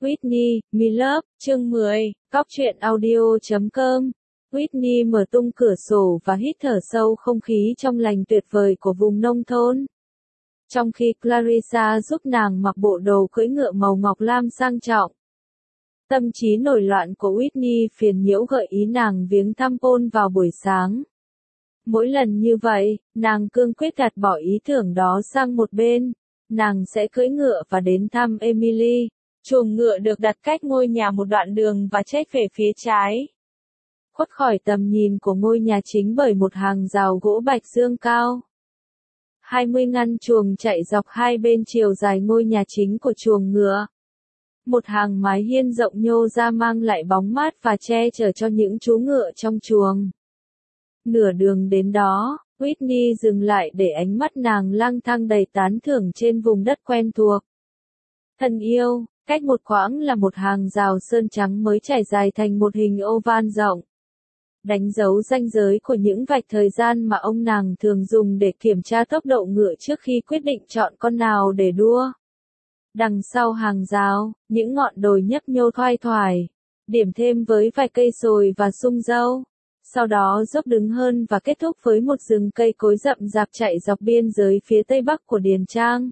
Whitney, Me Love, chương 10, Cóc truyện audio.com. Whitney mở tung cửa sổ và hít thở sâu không khí trong lành tuyệt vời của vùng nông thôn. Trong khi Clarissa giúp nàng mặc bộ đồ cưỡi ngựa màu ngọc lam sang trọng. Tâm trí nổi loạn của Whitney phiền nhiễu gợi ý nàng viếng thăm Paul vào buổi sáng. Mỗi lần như vậy, nàng cương quyết gạt bỏ ý tưởng đó sang một bên. Nàng sẽ cưỡi ngựa và đến thăm Emily. Chuồng ngựa được đặt cách ngôi nhà một đoạn đường và chếch về phía trái. Khuất khỏi tầm nhìn của ngôi nhà chính bởi một hàng rào gỗ bạch dương cao. 20 ngăn chuồng chạy dọc hai bên chiều dài ngôi nhà chính của chuồng ngựa. Một hàng mái hiên rộng nhô ra mang lại bóng mát và che chở cho những chú ngựa trong chuồng. Nửa đường đến đó, Whitney dừng lại để ánh mắt nàng lang thang đầy tán thưởng trên vùng đất quen thuộc. Thân yêu, cách một quãng là một hàng rào sơn trắng mới trải dài thành một hình oval rộng. Đánh dấu ranh giới của những vạch thời gian mà ông nàng thường dùng để kiểm tra tốc độ ngựa trước khi quyết định chọn con nào để đua. Đằng sau hàng rào, những ngọn đồi nhấp nhô thoai thoải, điểm thêm với vài cây sồi và sung dâu. Sau đó dốc đứng hơn và kết thúc với một rừng cây cối rậm rạp chạy dọc biên giới phía tây bắc của Điền Trang.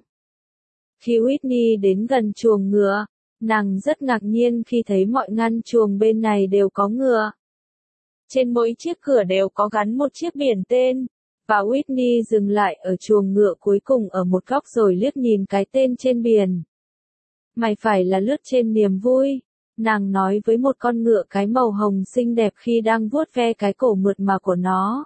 Khi Whitney đến gần chuồng ngựa, nàng rất ngạc nhiên khi thấy mọi ngăn chuồng bên này đều có ngựa. Trên mỗi chiếc cửa đều có gắn một chiếc biển tên, và Whitney dừng lại ở chuồng ngựa cuối cùng ở một góc rồi liếc nhìn cái tên trên biển. Mày phải là lướt trên niềm vui, nàng nói với một con ngựa cái màu hồng xinh đẹp khi đang vuốt ve cái cổ mượt mà của nó.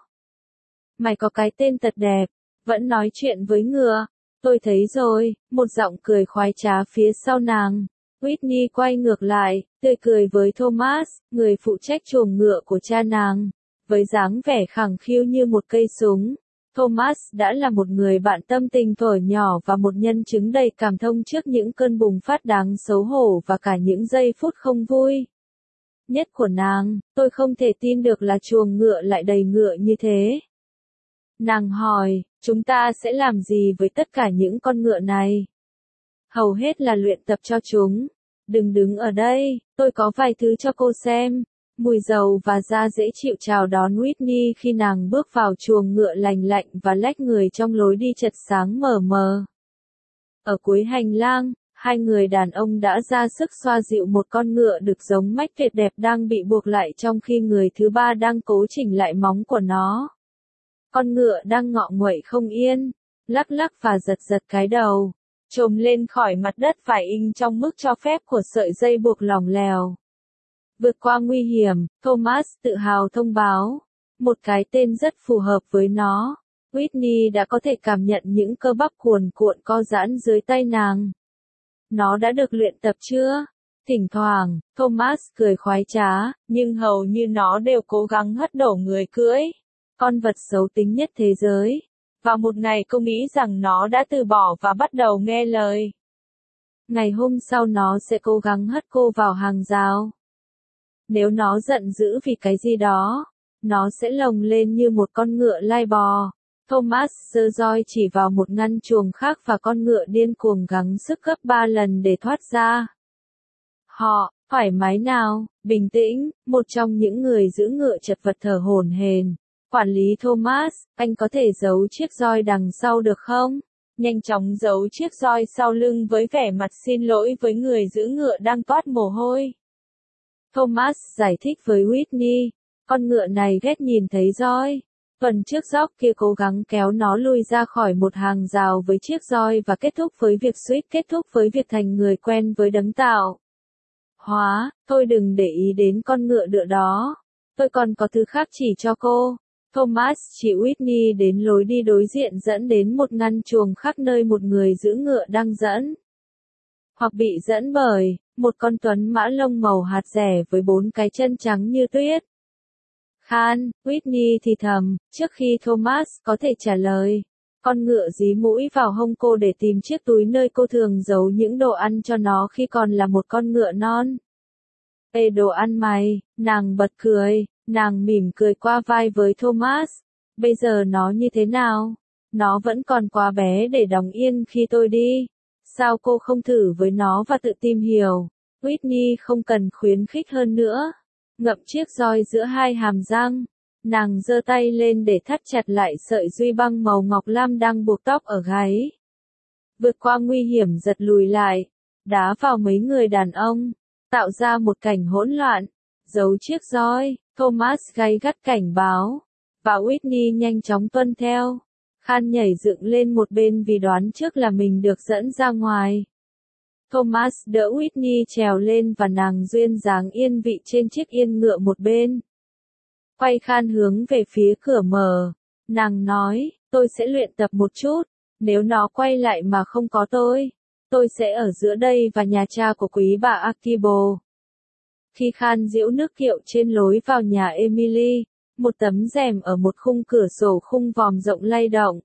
Mày có cái tên thật đẹp, vẫn nói chuyện với ngựa. Tôi thấy rồi, một giọng cười khoái trá phía sau nàng. Whitney quay ngược lại, tươi cười với Thomas, người phụ trách chuồng ngựa của cha nàng. Với dáng vẻ khẳng khiu như một cây súng, Thomas đã là một người bạn tâm tình thuở nhỏ và một nhân chứng đầy cảm thông trước những cơn bùng phát đáng xấu hổ và cả những giây phút không vui nhất của nàng. Tôi không thể tin được là chuồng ngựa lại đầy ngựa như thế. Nàng hỏi, chúng ta sẽ làm gì với tất cả những con ngựa này? Hầu hết là luyện tập cho chúng. Đừng đứng ở đây, tôi có vài thứ cho cô xem. Mùi dầu và da dễ chịu chào đón Whitney khi nàng bước vào chuồng ngựa lành lạnh và lách người trong lối đi chật sáng mờ mờ. Ở cuối hành lang, hai người đàn ông đã ra sức xoa dịu một con ngựa đực giống mách tuyệt đẹp đang bị buộc lại trong khi người thứ ba đang cố chỉnh lại móng của nó. Con ngựa đang ngọ nguậy không yên, lắc lắc và giật giật cái đầu, trồm lên khỏi mặt đất phải in trong mức cho phép của sợi dây buộc lỏng lẻo. Vượt qua nguy hiểm, Thomas tự hào thông báo. Một cái tên rất phù hợp với nó. Whitney đã có thể cảm nhận những cơ bắp cuồn cuộn co giãn dưới tay nàng. Nó đã được luyện tập chưa? Thỉnh thoảng, Thomas cười khoái trá, nhưng hầu như nó đều cố gắng hất đổ người cưỡi. Con vật xấu tính nhất thế giới. Vào một ngày cô nghĩ rằng nó đã từ bỏ và bắt đầu nghe lời. Ngày hôm sau nó sẽ cố gắng hất cô vào hàng rào. Nếu nó giận dữ vì cái gì đó, nó sẽ lồng lên như một con ngựa lai bò. Thomas giơ roi chỉ vào một ngăn chuồng khác và con ngựa điên cuồng gắng sức gấp 3 lần để thoát ra. Họ, thoải mái nào, bình tĩnh, một trong những người giữ ngựa chật vật thở hổn hển. Quản lý Thomas, anh có thể giấu chiếc roi đằng sau được không? Nhanh chóng giấu chiếc roi sau lưng với vẻ mặt xin lỗi với người giữ ngựa đang toát mồ hôi. Thomas giải thích với Whitney, con ngựa này ghét nhìn thấy roi. Tuần trước dog kia cố gắng kéo nó lùi ra khỏi một hàng rào với chiếc roi và kết thúc với việc suýt kết thúc với việc thành người quen với đấng tạo hóa. Thôi đừng để ý đến con ngựa đựa đó. Tôi còn có thứ khác chỉ cho cô. Thomas chỉ Whitney đến lối đi đối diện dẫn đến một ngăn chuồng khác nơi một người giữ ngựa đang dẫn. Hoặc bị dẫn bởi một con tuấn mã lông màu hạt rẻ với 4 cái chân trắng như tuyết. Khan, Whitney thì thầm, trước khi Thomas có thể trả lời. Con ngựa dí mũi vào hông cô để tìm chiếc túi nơi cô thường giấu những đồ ăn cho nó khi còn là một con ngựa non. Ê đồ ăn mày, nàng bật cười, nàng mỉm cười qua vai với Thomas. Bây giờ nó như thế nào? Nó vẫn còn quá bé để đóng yên khi tôi đi. Sao cô không thử với nó và tự tìm hiểu? Whitney không cần khuyến khích hơn nữa. Ngậm chiếc roi giữa hai hàm răng. Nàng giơ tay lên để thắt chặt lại sợi duy băng màu ngọc lam đang buộc tóc ở gáy. Vượt qua nguy hiểm giật lùi lại. Đá vào mấy người đàn ông. Tạo ra một cảnh hỗn loạn. Giấu chiếc roi. Thomas gay gắt cảnh báo. Và Whitney nhanh chóng tuân theo. Khan nhảy dựng lên một bên vì đoán trước là mình được dẫn ra ngoài. Thomas đỡ Whitney trèo lên và nàng duyên dáng yên vị trên chiếc yên ngựa một bên. Quay Khan hướng về phía cửa mở. Nàng nói, tôi sẽ luyện tập một chút. Nếu nó quay lại mà không có tôi sẽ ở giữa đây và nhà cha của quý bà Akibo. Khi Khan giễu nước kiệu trên lối vào nhà Emily, một tấm rèm ở một khung cửa sổ khung vòm rộng lay động.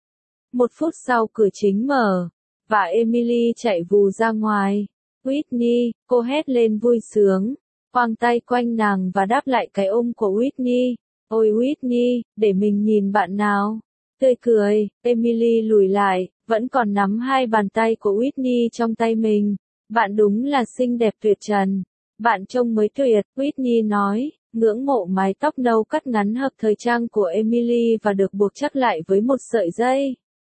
1 phút sau cửa chính mở, và Emily chạy vù ra ngoài. Whitney, cô hét lên vui sướng, khoang tay quanh nàng và đáp lại cái ôm của Whitney. Ôi Whitney, để mình nhìn bạn nào. Tươi cười, Emily lùi lại, vẫn còn nắm hai bàn tay của Whitney trong tay mình. Bạn đúng là xinh đẹp tuyệt trần. Bạn trông mới tuyệt, Whitney nói, ngưỡng mộ mái tóc nâu cắt ngắn hợp thời trang của Emily và được buộc chắc lại với một sợi dây.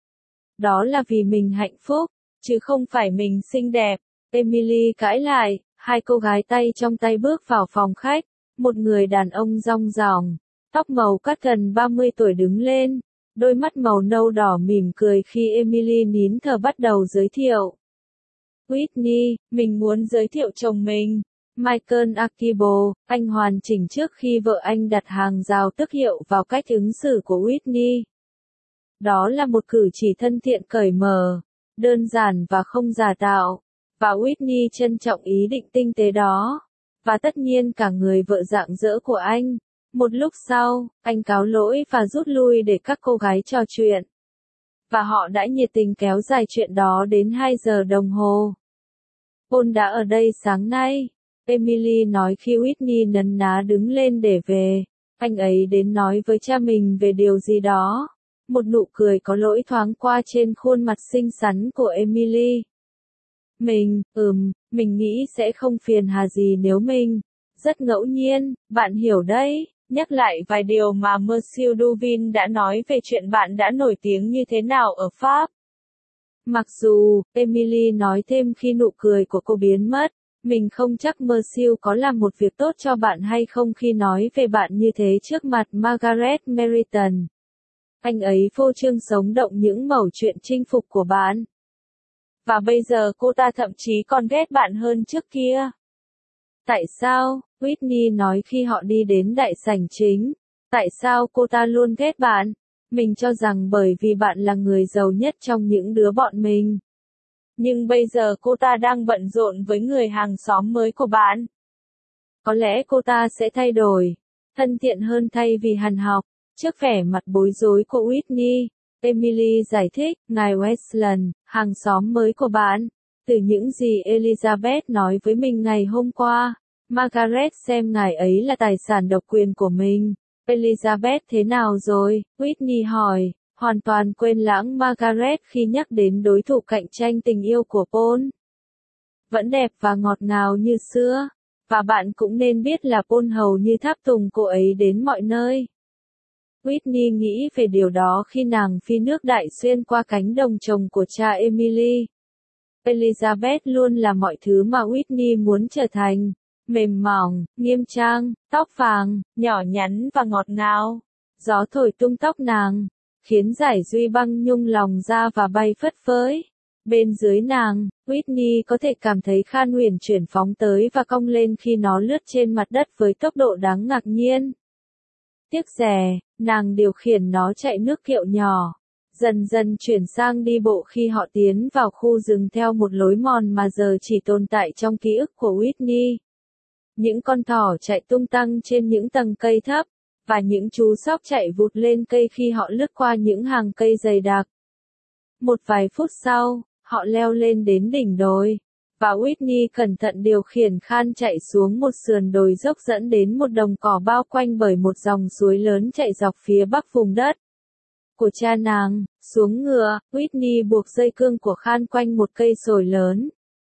Đó là vì mình hạnh phúc, chứ không phải mình xinh đẹp. Emily cãi lại, hai cô gái tay trong tay bước vào phòng khách. Một người đàn ông rong ròng, tóc màu cắt gần 30 tuổi đứng lên, đôi mắt màu nâu đỏ mỉm cười khi Emily nín thở bắt đầu giới thiệu. Whitney, mình muốn giới thiệu chồng mình. Michael Akibo, anh hoàn chỉnh trước khi vợ anh đặt hàng rào tức hiệu vào cách ứng xử của Whitney. Đó là một cử chỉ thân thiện cởi mở, đơn giản và không giả tạo, và Whitney trân trọng ý định tinh tế đó, và tất nhiên cả người vợ rạng rỡ của anh. Một lúc sau, anh cáo lỗi và rút lui để các cô gái trò chuyện. Và họ đã nhiệt tình kéo dài chuyện đó đến 2 giờ đồng hồ. Paul đã ở đây sáng nay. Emily nói khi Whitney nấn ná đứng lên để về. Anh ấy đến nói với cha mình về điều gì đó. Một nụ cười có lỗi thoáng qua trên khuôn mặt xinh xắn của Emily. Mình nghĩ sẽ không phiền hà gì nếu mình. Rất ngẫu nhiên, bạn hiểu đấy. Nhắc lại vài điều mà Monsieur Duvin đã nói về chuyện bạn đã nổi tiếng như thế nào ở Pháp. Mặc dù, Emily nói thêm khi nụ cười của cô biến mất, mình không chắc Monsieur có làm một việc tốt cho bạn hay không khi nói về bạn như thế trước mặt Margaret Meriton. Anh ấy phô trương sống động những mẩu chuyện chinh phục của bạn. Và bây giờ cô ta thậm chí còn ghét bạn hơn trước kia. Tại sao? Whitney nói khi họ đi đến đại sảnh chính. Tại sao cô ta luôn ghét bạn? Mình cho rằng bởi vì bạn là người giàu nhất trong những đứa bọn mình. Nhưng bây giờ cô ta đang bận rộn với người hàng xóm mới của bạn. Có lẽ cô ta sẽ thay đổi, thân thiện hơn thay vì hằn học. Trước vẻ mặt bối rối của Whitney, Emily giải thích, ngài Westland, hàng xóm mới của bạn. Từ những gì Elizabeth nói với mình ngày hôm qua, Margaret xem ngài ấy là tài sản độc quyền của mình. Elizabeth thế nào rồi? Whitney hỏi, hoàn toàn quên lãng Margaret khi nhắc đến đối thủ cạnh tranh tình yêu của Paul. Vẫn đẹp và ngọt ngào như xưa, và bạn cũng nên biết là Paul hầu như tháp tùng cô ấy đến mọi nơi. Whitney nghĩ về điều đó khi nàng phi nước đại xuyên qua cánh đồng trồng của cha Emily. Elizabeth luôn là mọi thứ mà Whitney muốn trở thành. Mềm mỏng, nghiêm trang, tóc vàng, nhỏ nhắn và ngọt ngào. Gió thổi tung tóc nàng, khiến dải duy băng nhung lòng ra và bay phất phới. Bên dưới nàng, Whitney có thể cảm thấy Khan huyền chuyển phóng tới và cong lên khi nó lướt trên mặt đất với tốc độ đáng ngạc nhiên. Tiếc rẻ, nàng điều khiển nó chạy nước kiệu nhỏ. Dần dần chuyển sang đi bộ khi họ tiến vào khu rừng theo một lối mòn mà giờ chỉ tồn tại trong ký ức của Whitney. Những con thỏ chạy tung tăng trên những tầng cây thấp, và những chú sóc chạy vụt lên cây khi họ lướt qua những hàng cây dày đặc. Một vài phút sau, họ leo lên đến đỉnh đồi, và Whitney cẩn thận điều khiển Khan chạy xuống một sườn đồi dốc dẫn đến một đồng cỏ bao quanh bởi một dòng suối lớn chạy dọc phía bắc vùng đất của cha nàng. Xuống ngựa, Whitney buộc dây cương của Khan quanh một cây sồi lớn,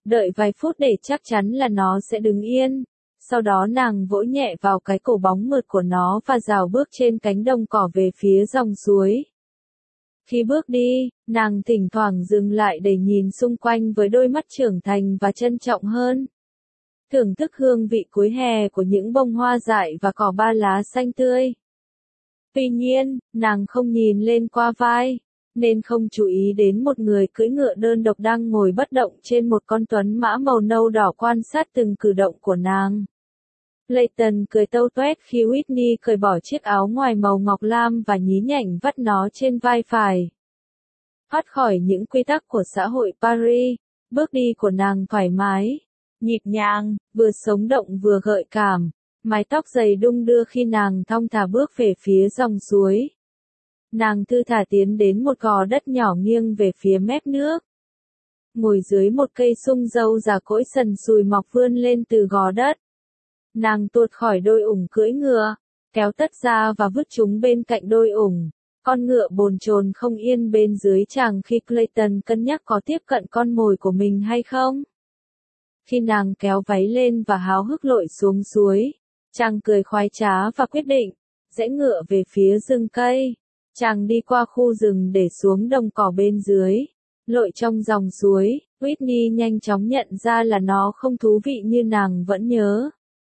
Đợi vài phút để chắc chắn là nó sẽ đứng yên. Sau đó nàng vỗ nhẹ vào cái cổ bóng mượt của nó và rào bước trên cánh đồng cỏ về phía dòng suối. Khi bước đi, nàng thỉnh thoảng dừng lại để nhìn xung quanh với đôi mắt trưởng thành và trân trọng hơn. Thưởng thức hương vị cuối hè của những bông hoa dại và cỏ ba lá xanh tươi. Tuy nhiên, nàng không nhìn lên qua vai, nên không chú ý đến một người cưỡi ngựa đơn độc đang ngồi bất động trên một con tuấn mã màu nâu đỏ quan sát từng cử động của nàng. Clayton cười tâu tuét khi Whitney cởi bỏ chiếc áo ngoài màu ngọc lam và nhí nhảnh vắt nó trên vai phải. Thoát khỏi những quy tắc của xã hội Paris, bước đi của nàng thoải mái, nhịp nhàng, vừa sống động vừa gợi cảm, mái tóc dày đung đưa khi nàng thong thả bước về phía dòng suối. Nàng thư thả tiến đến một gò đất nhỏ nghiêng về phía mép nước. Ngồi dưới một cây sung dâu già cỗi sần sùi mọc vươn lên từ gò đất. Nàng tuột khỏi đôi ủng cưỡi ngựa, kéo tất ra và vứt chúng bên cạnh đôi ủng. Con ngựa bồn chồn không yên bên dưới chàng khi Clayton cân nhắc có tiếp cận con mồi của mình hay không. Khi nàng kéo váy lên và háo hức lội xuống suối, chàng cười khoái trá và quyết định, rẽ ngựa về phía rừng cây. Chàng đi qua khu rừng để xuống đồng cỏ bên dưới, lội trong dòng suối. Whitney nhanh chóng nhận ra là nó không thú vị như nàng vẫn nhớ.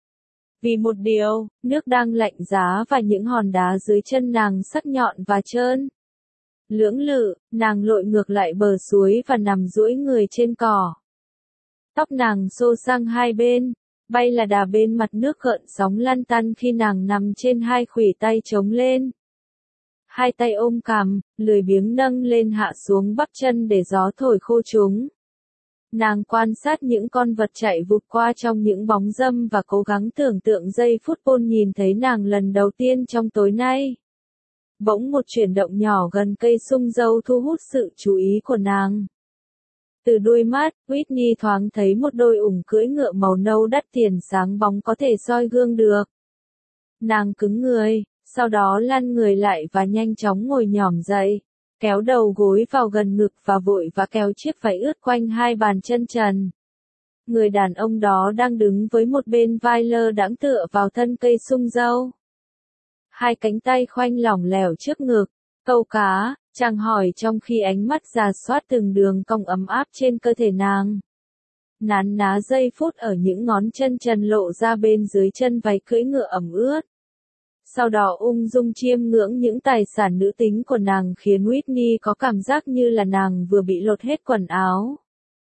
Vì một điều, nước đang lạnh giá và những hòn đá dưới chân nàng sắc nhọn và trơn. Lưỡng lự, nàng lội ngược lại bờ suối và nằm duỗi người trên cỏ. Tóc nàng xô sang hai bên, bay là đà bên mặt nước gợn sóng lăn tăn khi nàng nằm trên hai khuỷu tay chống lên. Hai tay ôm cằm, lười biếng nâng lên hạ xuống bắp chân để gió thổi khô chúng. Nàng quan sát những con vật chạy vụt qua trong những bóng râm và cố gắng tưởng tượng giây phút Paul nhìn thấy nàng lần đầu tiên trong tối nay. Bỗng một chuyển động nhỏ gần cây sung dâu thu hút sự chú ý của nàng. Từ đuôi mắt, Whitney thoáng thấy một đôi ủng cưỡi ngựa màu nâu đắt tiền sáng bóng có thể soi gương được. Nàng cứng người, sau đó lăn người lại và nhanh chóng ngồi nhỏm dậy, kéo đầu gối vào gần ngực và vội vã kéo chiếc váy ướt quanh hai bàn chân trần. Người đàn ông đó đang đứng với một bên vai lơ đãng tựa vào thân cây sung dâu. Hai cánh tay khoanh lỏng lẻo trước ngực, câu cá, chàng hỏi trong khi ánh mắt rà soát từng đường cong ấm áp trên cơ thể nàng. Nán ná giây phút ở những ngón chân trần lộ ra bên dưới chân váy cưỡi ngựa ẩm ướt. Sau đó ung dung chiêm ngưỡng những tài sản nữ tính của nàng khiến Whitney có cảm giác như là nàng vừa bị lột hết quần áo.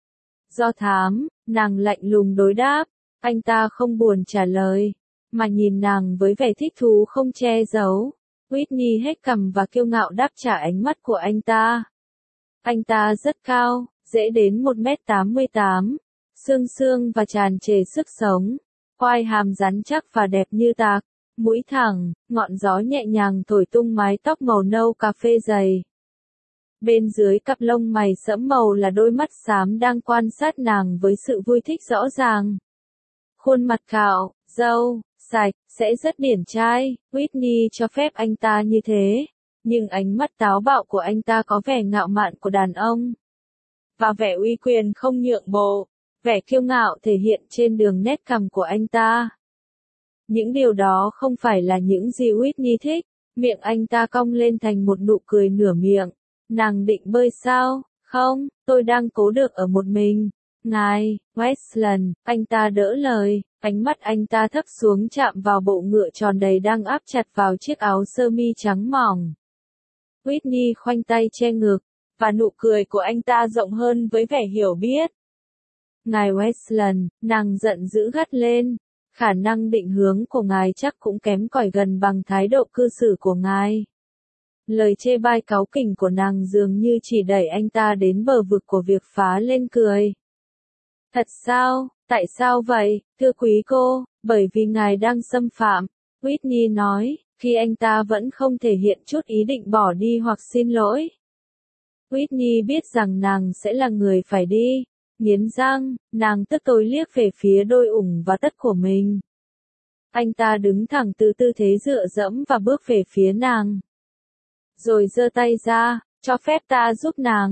Do thám, nàng lạnh lùng đối đáp, anh ta không buồn trả lời, mà nhìn nàng với vẻ thích thú không che giấu. Whitney hét cằm và kiêu ngạo đáp trả ánh mắt của anh ta. Anh ta rất cao, dễ đến 1m88, xương xương và tràn trề sức sống, quai hàm rắn chắc và đẹp như tạc. Mũi thẳng, ngọn gió nhẹ nhàng thổi tung mái tóc màu nâu cà phê dày. Bên dưới cặp lông mày sẫm màu là đôi mắt xám đang quan sát nàng với sự vui thích rõ ràng. Khuôn mặt cạo, râu, sạch, sẽ rất điển trai, Whitney cho phép anh ta như thế, nhưng ánh mắt táo bạo của anh ta có vẻ ngạo mạn của đàn ông. Và vẻ uy quyền không nhượng bộ, vẻ kiêu ngạo thể hiện trên đường nét cằm của anh ta. Những điều đó không phải là những gì Whitney thích, miệng anh ta cong lên thành một nụ cười nửa miệng. Nàng định bơi sao? Không, tôi đang cố được ở một mình. Ngài, Westland, anh ta đỡ lời, ánh mắt anh ta thấp xuống chạm vào bộ ngựa tròn đầy đang áp chặt vào chiếc áo sơ mi trắng mỏng. Whitney khoanh tay che ngực, và nụ cười của anh ta rộng hơn với vẻ hiểu biết. Ngài Westland, nàng giận dữ gắt lên. Khả năng định hướng của ngài chắc cũng kém cỏi gần bằng thái độ cư xử của ngài. Lời chê bai cáu kỉnh của nàng dường như chỉ đẩy anh ta đến bờ vực của việc phá lên cười. Thật sao? Tại sao vậy, thưa quý cô? Bởi vì ngài đang xâm phạm, Whitney nói, khi anh ta vẫn không thể hiện chút ý định bỏ đi hoặc xin lỗi. Whitney biết rằng nàng sẽ là người phải đi. Nghiến răng, nàng tức tối liếc về phía đôi ủng và tất của mình. Anh ta đứng thẳng từ tư thế dựa dẫm và bước về phía nàng. Rồi giơ tay ra, cho phép ta giúp nàng.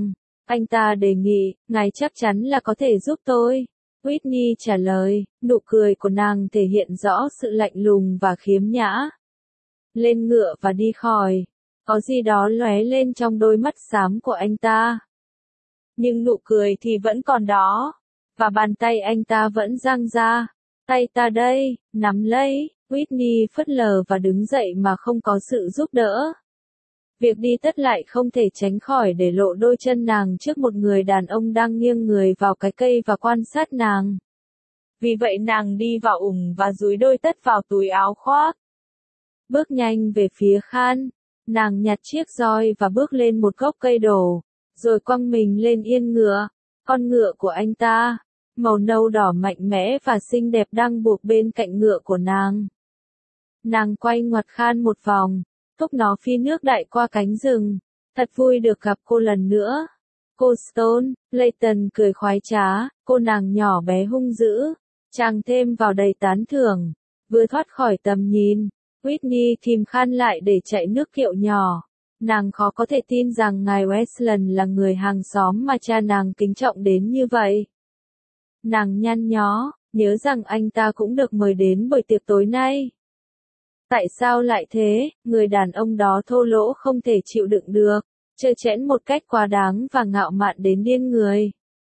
Anh ta đề nghị, ngài chắc chắn là có thể giúp tôi. Whitney trả lời, nụ cười của nàng thể hiện rõ sự lạnh lùng và khiếm nhã. Lên ngựa và đi khỏi. Có gì đó lóe lên trong đôi mắt xám của anh ta. Nhưng nụ cười thì vẫn còn đó. Và bàn tay anh ta vẫn dang ra. Tay ta đây, nắm lấy. Whitney phớt lờ và đứng dậy mà không có sự giúp đỡ. Việc đi tất lại không thể tránh khỏi để lộ đôi chân nàng trước một người đàn ông đang nghiêng người vào cái cây và quan sát nàng. Vì vậy nàng đi vào và dúi đôi tất vào túi áo khoác. Bước nhanh về phía Khan, nàng nhặt chiếc roi và bước lên một gốc cây đổ, rồi quăng mình lên yên ngựa. Con ngựa của anh ta, màu nâu đỏ mạnh mẽ và xinh đẹp đang buộc bên cạnh ngựa của nàng. Nàng quay ngoặt Khan một vòng, thúc nó phi nước đại qua cánh rừng. Thật vui được gặp cô lần nữa. Cô Stone, Layton cười khoái trá, cô nàng nhỏ bé hung dữ. Chàng thêm vào đầy tán thưởng. Vừa thoát khỏi tầm nhìn, Whitney kìm Khan lại để chạy nước kiệu nhỏ. Nàng khó có thể tin rằng ngài Westland là người hàng xóm mà cha nàng kính trọng đến như vậy. Nàng nhăn nhó, nhớ rằng anh ta cũng được mời đến buổi tiệc tối nay. Tại sao lại thế? Người đàn ông đó thô lỗ không thể chịu đựng được, trơ trẽn một cách quá đáng và ngạo mạn đến điên người.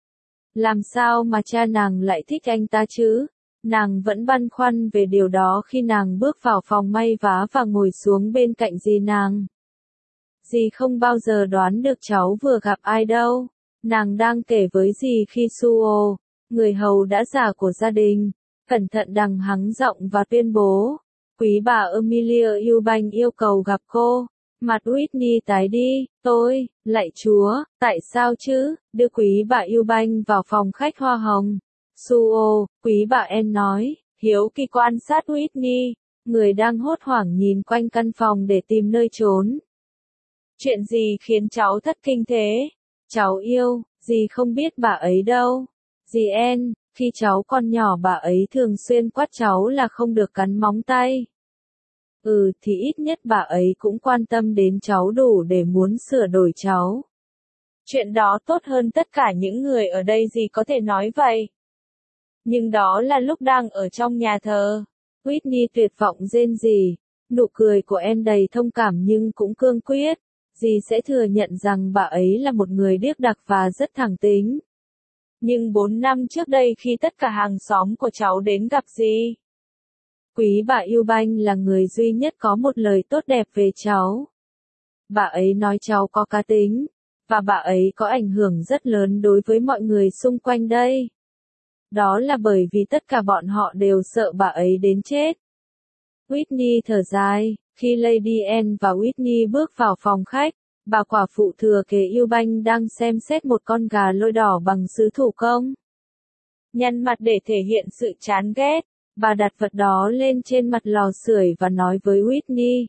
Làm sao mà cha nàng lại thích anh ta chứ? Nàng vẫn băn khoăn về điều đó khi nàng bước vào phòng may vá và ngồi xuống bên cạnh dì nàng. Dì không bao giờ đoán được cháu vừa gặp ai đâu. Nàng đang kể với dì khi Suo, người hầu đã già của gia đình, cẩn thận đằng hắng giọng và tuyên bố. Quý bà Amelia Ewbank yêu cầu gặp cô. Mặt Whitney tái đi, tôi, lạy chúa, tại sao chứ, đưa quý bà Ewbank vào phòng khách hoa hồng. Suo, quý bà Anne nói, hiếu kỳ quan sát Whitney, người đang hốt hoảng nhìn quanh căn phòng để tìm nơi trốn. Chuyện gì khiến cháu thất kinh thế? Cháu yêu, dì không biết bà ấy đâu. Dì Anne, khi cháu còn nhỏ bà ấy thường xuyên quát cháu là không được cắn móng tay. Thì ít nhất bà ấy cũng quan tâm đến cháu đủ để muốn sửa đổi cháu. Chuyện đó tốt hơn tất cả những người ở đây dì có thể nói vậy. Nhưng đó là lúc đang ở trong nhà thờ. Whitney tuyệt vọng rên rỉ. Nụ cười của Anne đầy thông cảm nhưng cũng cương quyết. Dì sẽ thừa nhận rằng bà ấy là một người điếc đặc và rất thẳng tính. Nhưng 4 năm trước đây khi tất cả hàng xóm của cháu đến gặp dì, quý bà Ewbank là người duy nhất có một lời tốt đẹp về cháu. Bà ấy nói cháu có cá tính, và bà ấy có ảnh hưởng rất lớn đối với mọi người xung quanh đây. Đó là bởi vì tất cả bọn họ đều sợ bà ấy đến chết. Whitney thở dài, khi Lady Anne và Whitney bước vào phòng khách, bà quả phụ thừa kế Ewbank đang xem xét một con gà lôi đỏ bằng sứ thủ công. Nhăn mặt để thể hiện sự chán ghét, bà đặt vật đó lên trên mặt lò sưởi và nói với Whitney.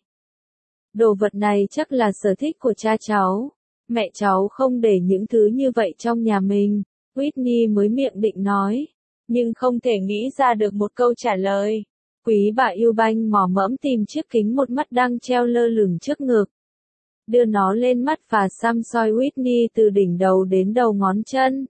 Đồ vật này chắc là sở thích của cha cháu. Mẹ cháu không để những thứ như vậy trong nhà mình. Whitney mới miệng định nói, nhưng không thể nghĩ ra được một câu trả lời. Quý bà Ewbank mò mẫm tìm chiếc kính một mắt đang treo lơ lửng trước ngực. Đưa nó lên mắt và xăm soi Whitney từ đỉnh đầu đến đầu ngón chân.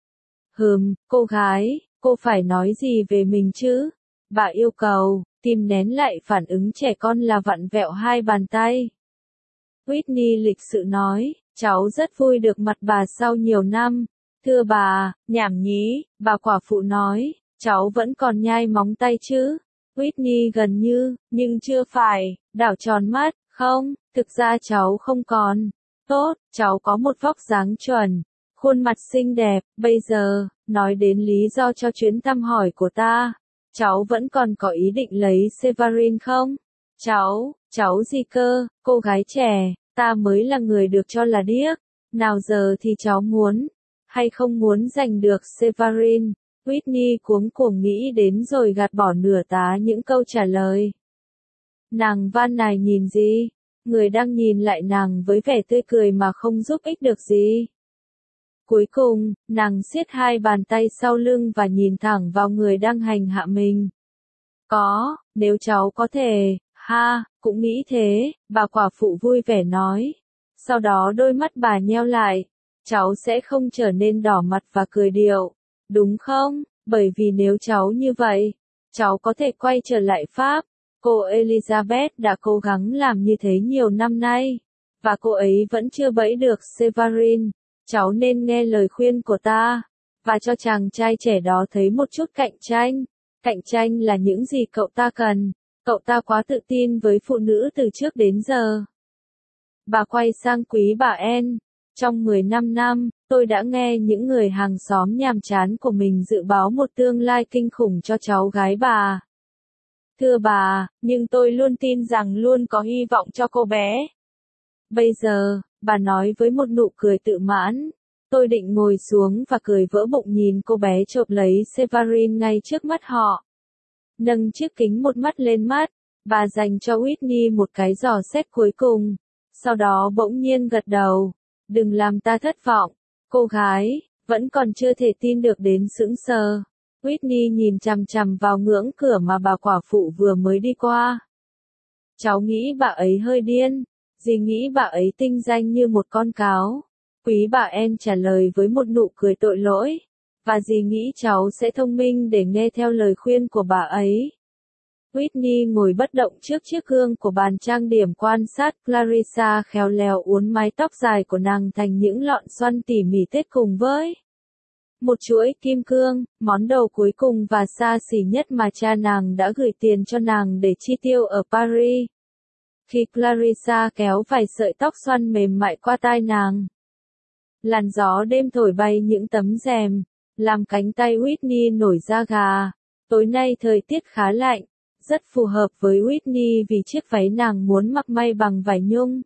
Cô gái, cô phải nói gì về mình chứ? Bà yêu cầu, kìm nén lại phản ứng trẻ con là vặn vẹo hai bàn tay. Whitney lịch sự nói, cháu rất vui được mặt bà sau nhiều năm. Thưa bà, nhảm nhí, bà quả phụ nói, cháu vẫn còn nhai móng tay chứ? Whitney gần như, nhưng chưa phải, đảo tròn mắt, không, thực ra cháu không còn. Tốt, cháu có một vóc dáng chuẩn, khuôn mặt xinh đẹp, bây giờ, nói đến lý do cho chuyến thăm hỏi của ta. Cháu vẫn còn có ý định lấy Severin không? Cháu gì cơ, cô gái trẻ, ta mới là người được cho là điếc. Nào giờ thì cháu muốn, hay không muốn giành được Severin? Whitney cuống cuồng nghĩ đến rồi gạt bỏ nửa tá những câu trả lời. Nàng van nài nhìn gì? Người đang nhìn lại nàng với vẻ tươi cười mà không giúp ích được gì. Cuối cùng, nàng siết hai bàn tay sau lưng và nhìn thẳng vào người đang hành hạ mình. Nếu cháu có thể, cũng nghĩ thế, bà quả phụ vui vẻ nói. Sau đó đôi mắt bà nheo lại. cháu sẽ không trở nên đỏ mặt và cười điệu, đúng không? Bởi vì nếu cháu như vậy, cháu có thể quay trở lại Pháp. Cô Elizabeth đã cố gắng làm như thế nhiều năm nay, và cô ấy vẫn chưa bẫy được Severin. Cháu nên nghe lời khuyên của ta, và cho chàng trai trẻ đó thấy một chút cạnh tranh. Cạnh tranh là những gì cậu ta cần. Cậu ta quá tự tin với phụ nữ từ trước đến giờ. Bà quay sang quý bà Anne. Trong 15 năm, tôi đã nghe những người hàng xóm nhàm chán của mình dự báo một tương lai kinh khủng cho cháu gái bà. Thưa bà, nhưng tôi luôn tin rằng luôn có hy vọng cho cô bé. Bây giờ, bà nói với một nụ cười tự mãn. Tôi định ngồi xuống và cười vỡ bụng nhìn cô bé chộp lấy Severin ngay trước mắt họ. Nâng chiếc kính một mắt lên mắt, bà dành cho Whitney một cái dò xét cuối cùng. Sau đó bỗng nhiên gật đầu. Đừng làm ta thất vọng. Cô gái, vẫn còn chưa thể tin được đến sững sờ. Whitney nhìn chằm chằm vào ngưỡng cửa mà bà quả phụ vừa mới đi qua. Cháu nghĩ bà ấy hơi điên. Dì nghĩ bà ấy tinh danh như một con cáo. Quý bà Anne trả lời với một nụ cười tội lỗi. Và dì nghĩ cháu sẽ thông minh để nghe theo lời khuyên của bà ấy. Whitney ngồi bất động trước chiếc gương của bàn trang điểm quan sát Clarissa khéo léo uốn mái tóc dài của nàng thành những lọn xoăn tỉ mỉ tết cùng với một chuỗi kim cương, món đồ cuối cùng và xa xỉ nhất mà cha nàng đã gửi tiền cho nàng để chi tiêu ở Paris. Khi Clarissa kéo vài sợi tóc xoăn mềm mại qua tai nàng, làn gió đêm thổi bay những tấm rèm, làm cánh tay Whitney nổi da gà. Tối nay thời tiết khá lạnh, rất phù hợp với Whitney vì chiếc váy nàng muốn mặc may bằng vải nhung.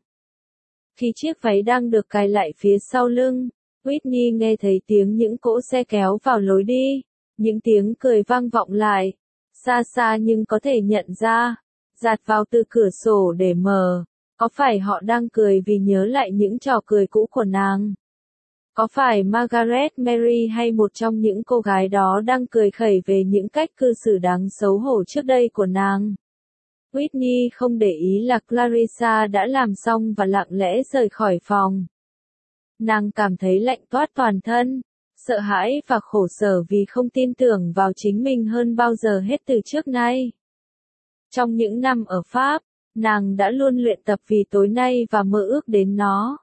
Khi chiếc váy đang được cài lại phía sau lưng, Whitney nghe thấy tiếng những cỗ xe kéo vào lối đi, những tiếng cười vang vọng lại, xa xa nhưng có thể nhận ra, dạt vào từ cửa sổ để mở. Có phải họ đang cười vì nhớ lại những trò cười cũ của nàng? Có phải Margaret Mary hay một trong những cô gái đó đang cười khẩy về những cách cư xử đáng xấu hổ trước đây của nàng? Whitney không để ý là Clarissa đã làm xong và lặng lẽ rời khỏi phòng. Nàng cảm thấy lạnh toát toàn thân, sợ hãi và khổ sở vì không tin tưởng vào chính mình hơn bao giờ hết từ trước nay. Trong những năm ở Pháp, nàng đã luôn luyện tập vì tối nay và mơ ước đến nó.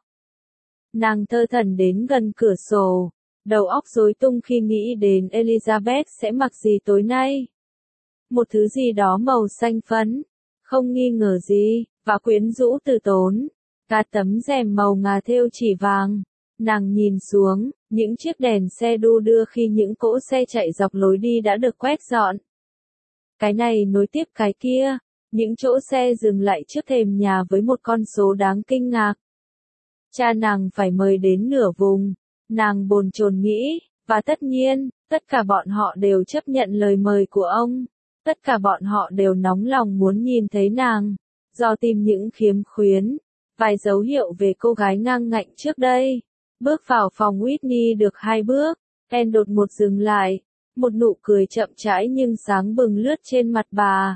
Nàng thơ thẩn đến gần cửa sổ, đầu óc rối tung khi nghĩ đến Elizabeth sẽ mặc gì tối nay. Một thứ gì đó màu xanh phấn, không nghi ngờ gì, và quyến rũ từ tốn. Cả tấm rèm màu ngà thêu chỉ vàng. Nàng nhìn xuống, những chiếc đèn xe đu đưa khi những cỗ xe chạy dọc lối đi đã được quét dọn. Cái này nối tiếp cái kia, những chỗ xe dừng lại trước thềm nhà với một con số đáng kinh ngạc. Cha nàng phải mời đến nửa vùng, nàng bồn chồn nghĩ, và tất nhiên, tất cả bọn họ đều chấp nhận lời mời của ông. Tất cả bọn họ đều nóng lòng muốn nhìn thấy nàng, do tìm những khiếm khuyến, vài dấu hiệu về cô gái ngang ngạnh trước đây. Bước vào phòng Whitney được 2 bước, Anne đột ngột dừng lại, một nụ cười chậm rãi nhưng sáng bừng lướt trên mặt bà.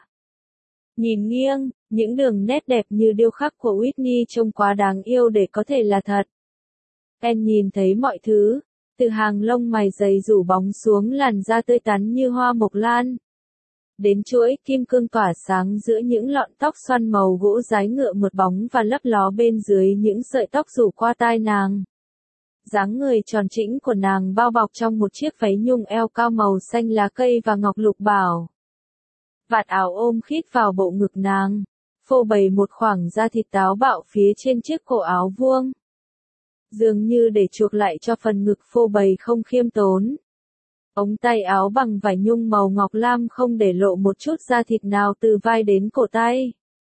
Nhìn nghiêng, những đường nét đẹp như điêu khắc của Whitney trông quá đáng yêu để có thể là thật. Anne nhìn thấy mọi thứ, từ hàng lông mày dày rủ bóng xuống làn da tươi tắn như hoa mộc lan, đến chuỗi kim cương tỏa sáng giữa những lọn tóc xoăn màu gỗ dái ngựa mượt bóng và lấp ló bên dưới những sợi tóc rủ qua tai nàng. Dáng người tròn trĩnh của nàng bao bọc trong một chiếc váy nhung eo cao màu xanh lá cây và ngọc lục bảo. Vạt áo ôm khít vào bộ ngực nàng, phô bày một khoảng da thịt táo bạo phía trên chiếc cổ áo vuông. Dường như để chuộc lại cho phần ngực phô bày không khiêm tốn. Ống tay áo bằng vải nhung màu ngọc lam không để lộ một chút da thịt nào từ vai đến cổ tay.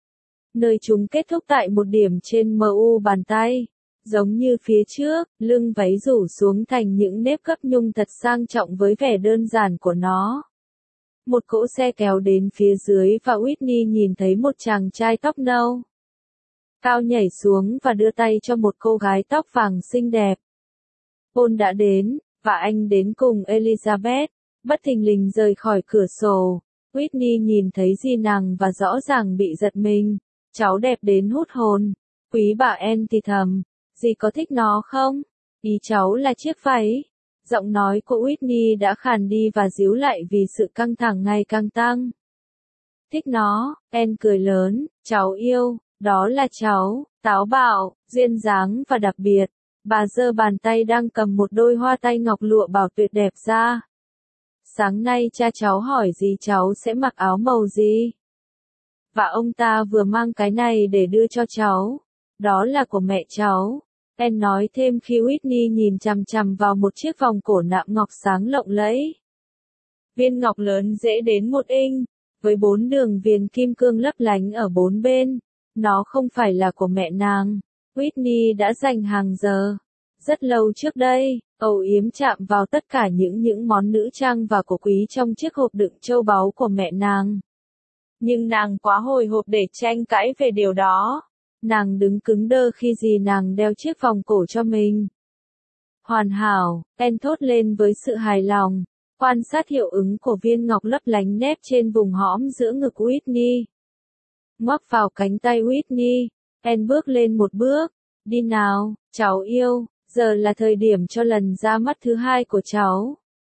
Nơi chúng kết thúc tại một điểm trên mu bàn tay. Giống như phía trước, lưng váy rủ xuống thành những nếp gấp nhung thật sang trọng với vẻ đơn giản của nó. Một cỗ xe kéo đến phía dưới và Whitney nhìn thấy một chàng trai tóc nâu cao nhảy xuống và đưa tay cho một cô gái tóc vàng xinh đẹp. Paul đã đến, và anh đến cùng Elizabeth, bất thình lình rời khỏi cửa sổ. Whitney nhìn thấy dì nàng và rõ ràng bị giật mình. Cháu đẹp đến hút hồn. Quý bà Anne thì thầm, dì có thích nó không? Ý cháu là chiếc váy. Giọng nói của Whitney đã khàn đi và díu lại vì sự căng thẳng ngày càng tăng. Thích nó, Anne cười lớn, cháu yêu, đó là cháu, táo bạo, duyên dáng và đặc biệt. Bà giơ bàn tay đang cầm một đôi hoa tay ngọc lụa bảo tuyệt đẹp ra. Sáng nay cha cháu hỏi gì cháu sẽ mặc áo màu gì? Và ông ta vừa mang cái này để đưa cho cháu. Đó là của mẹ cháu. Anne nói thêm khi Whitney nhìn chằm chằm vào một chiếc vòng cổ nạm ngọc sáng lộng lẫy. Viên ngọc lớn dễ đến 1 inch, với 4 đường viền kim cương lấp lánh ở 4 bên. Nó không phải là của mẹ nàng. Whitney đã dành hàng giờ, rất lâu trước đây, âu yếm chạm vào tất cả những món nữ trang và cổ quý trong chiếc hộp đựng châu báu của mẹ nàng. Nhưng nàng quá hồi hộp để tranh cãi về điều đó. Nàng đứng cứng đơ khi dì nàng đeo chiếc vòng cổ cho mình. Hoàn hảo, Anne thốt lên với sự hài lòng, quan sát hiệu ứng của viên ngọc lấp lánh nép trên vùng hõm giữa ngực Whitney. Ngoắc vào cánh tay Whitney, Anne bước lên một bước. Đi nào, cháu yêu, giờ là thời điểm cho lần ra mắt thứ 2 của cháu.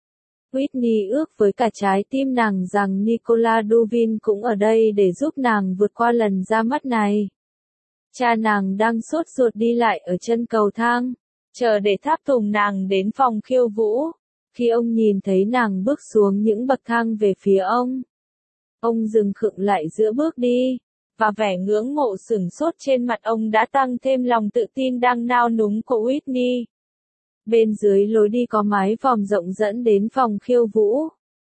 Whitney ước với cả trái tim nàng rằng Nicolas Duvin cũng ở đây để giúp nàng vượt qua lần ra mắt này. Cha nàng đang sốt ruột đi lại ở chân cầu thang, chờ để tháp tùng nàng đến phòng khiêu vũ. Khi ông nhìn thấy nàng bước xuống những bậc thang về phía ông dừng khựng lại giữa bước đi, và vẻ ngưỡng mộ sửng sốt trên mặt ông đã tăng thêm lòng tự tin đang nao núng của Whitney. Bên dưới lối đi có mái vòm rộng dẫn đến phòng khiêu vũ.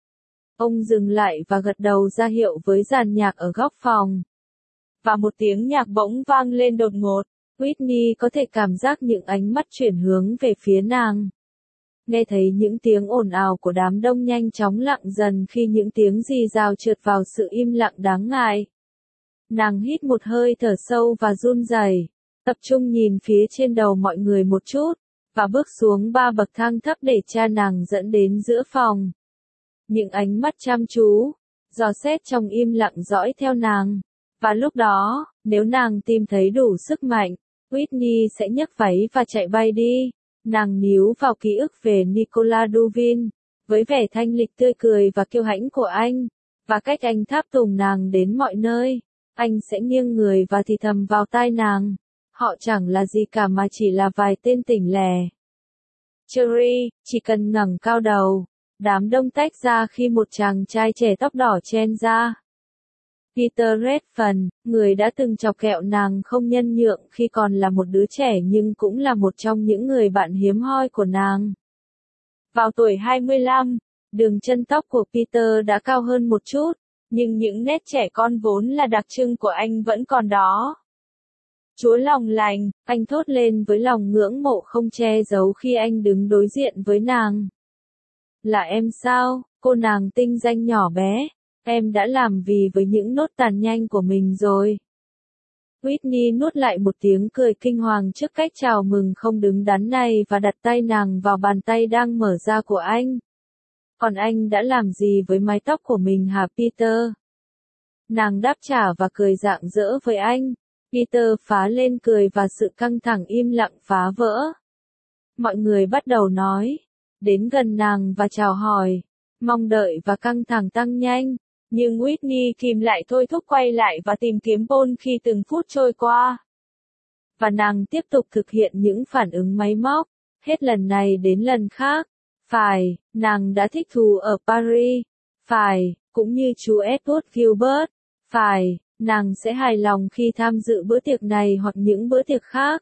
Ông dừng lại và gật đầu ra hiệu với dàn nhạc ở góc phòng. Và một tiếng nhạc bỗng vang lên đột ngột. Whitney có thể cảm giác những ánh mắt chuyển hướng về phía nàng. Nghe thấy những tiếng ồn ào của đám đông nhanh chóng lặng dần khi những tiếng rì rào trượt vào sự im lặng đáng ngại. Nàng hít một hơi thở sâu và run rẩy, tập trung nhìn phía trên đầu mọi người một chút, và bước xuống 3 bậc thang thấp để cha nàng dẫn đến giữa phòng. Những ánh mắt chăm chú, dò xét trong im lặng dõi theo nàng. Và lúc đó, nếu nàng tìm thấy đủ sức mạnh, Whitney sẽ nhấc váy và chạy bay đi. Nàng níu vào ký ức về Nicolas Duvin, với vẻ thanh lịch tươi cười và kiêu hãnh của anh, và cách anh tháp tùng nàng đến mọi nơi. Anh sẽ nghiêng người và thì thầm vào tai nàng. Họ chẳng là gì cả mà chỉ là vài tên tỉnh lẻ. Cherry, chỉ cần ngẩng cao đầu. Đám đông tách ra khi một chàng trai trẻ tóc đỏ chen ra. Peter Redfern, người đã từng chọc ghẹo nàng không nhân nhượng khi còn là một đứa trẻ nhưng cũng là một trong những người bạn hiếm hoi của nàng. Vào tuổi 25, đường chân tóc của Peter đã cao hơn một chút, nhưng những nét trẻ con vốn là đặc trưng của anh vẫn còn đó. Chúa lòng lành, anh thốt lên với lòng ngưỡng mộ không che giấu khi anh đứng đối diện với nàng. Là em sao, cô nàng tinh danh nhỏ bé, em đã làm vì với những nốt tàn nhanh của mình rồi. Whitney nuốt lại một tiếng cười kinh hoàng trước cách chào mừng không đứng đắn này và đặt tay nàng vào bàn tay đang mở ra của anh. Còn anh đã làm gì với mái tóc của mình hả Peter? Nàng đáp trả và cười rạng rỡ với anh. Peter phá lên cười và sự căng thẳng im lặng phá vỡ. Mọi người bắt đầu nói, đến gần nàng và chào hỏi, mong đợi và căng thẳng tăng nhanh. Nhưng Whitney kìm lại thôi thúc quay lại và tìm kiếm Paul khi từng phút trôi qua. Và nàng tiếp tục thực hiện những phản ứng máy móc, hết lần này đến lần khác. Phải, nàng đã thích thú ở Paris. Phải, cũng như chú Edward Gilbert. Phải, nàng sẽ hài lòng khi tham dự bữa tiệc này hoặc những bữa tiệc khác.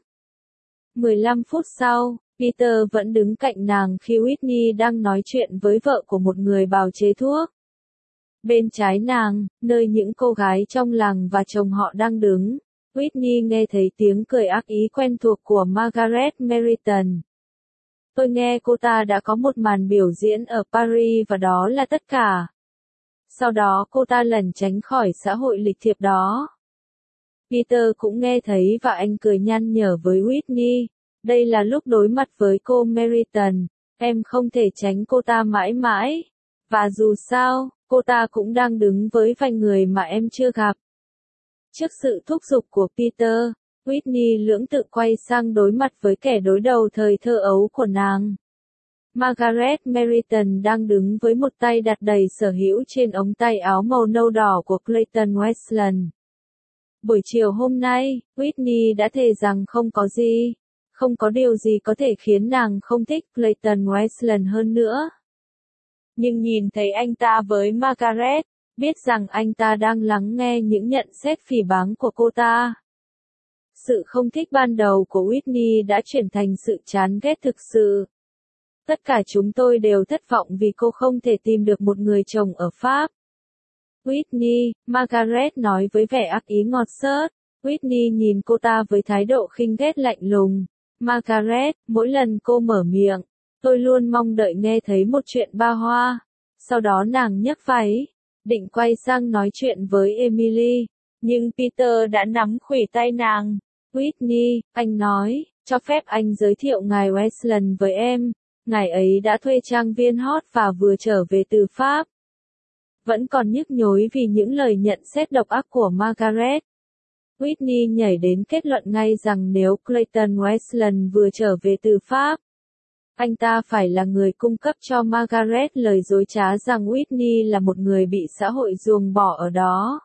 15 phút sau, Peter vẫn đứng cạnh nàng khi Whitney đang nói chuyện với vợ của một người bào chế thuốc. Bên trái nàng, nơi những cô gái trong làng và chồng họ đang đứng, Whitney nghe thấy tiếng cười ác ý quen thuộc của Margaret Meriton. Tôi nghe cô ta đã có một màn biểu diễn ở Paris và đó là tất cả. Sau đó cô ta lẩn tránh khỏi xã hội lịch thiệp đó. Peter cũng nghe thấy và anh cười nhăn nhở với Whitney. Đây là lúc đối mặt với cô Meriton, em không thể tránh cô ta mãi mãi. Và dù sao, cô ta cũng đang đứng với vài người mà em chưa gặp. Trước sự thúc giục của Peter, Whitney lưỡng tự quay sang đối mặt với kẻ đối đầu thời thơ ấu của nàng. Margaret Meriton đang đứng với một tay đặt đầy sở hữu trên ống tay áo màu nâu đỏ của Clayton Westland. Buổi chiều hôm nay, Whitney đã thề rằng không có điều gì có thể khiến nàng không thích Clayton Westland hơn nữa. Nhưng nhìn thấy anh ta với Margaret, biết rằng anh ta đang lắng nghe những nhận xét phỉ báng của cô ta. Sự không thích ban đầu của Whitney đã chuyển thành sự chán ghét thực sự. Tất cả chúng tôi đều thất vọng vì cô không thể tìm được một người chồng ở Pháp. Whitney, Margaret nói với vẻ ác ý ngọt xớt. Whitney nhìn cô ta với thái độ khinh ghét lạnh lùng. Margaret, mỗi lần cô mở miệng, tôi luôn mong đợi nghe thấy một chuyện ba hoa. Sau đó nàng nhấc váy, định quay sang nói chuyện với Emily, nhưng Peter đã nắm khuỷu tay nàng. Whitney, anh nói, cho phép anh giới thiệu ngài Westland với em. Ngài ấy đã thuê trang viên hot và vừa trở về từ Pháp. Vẫn còn nhức nhối vì những lời nhận xét độc ác của Margaret. Whitney nhảy đến kết luận ngay rằng nếu Clayton Westland vừa trở về từ Pháp, anh ta phải là người cung cấp cho Margaret lời dối trá rằng Whitney là một người bị xã hội ruồng bỏ ở đó.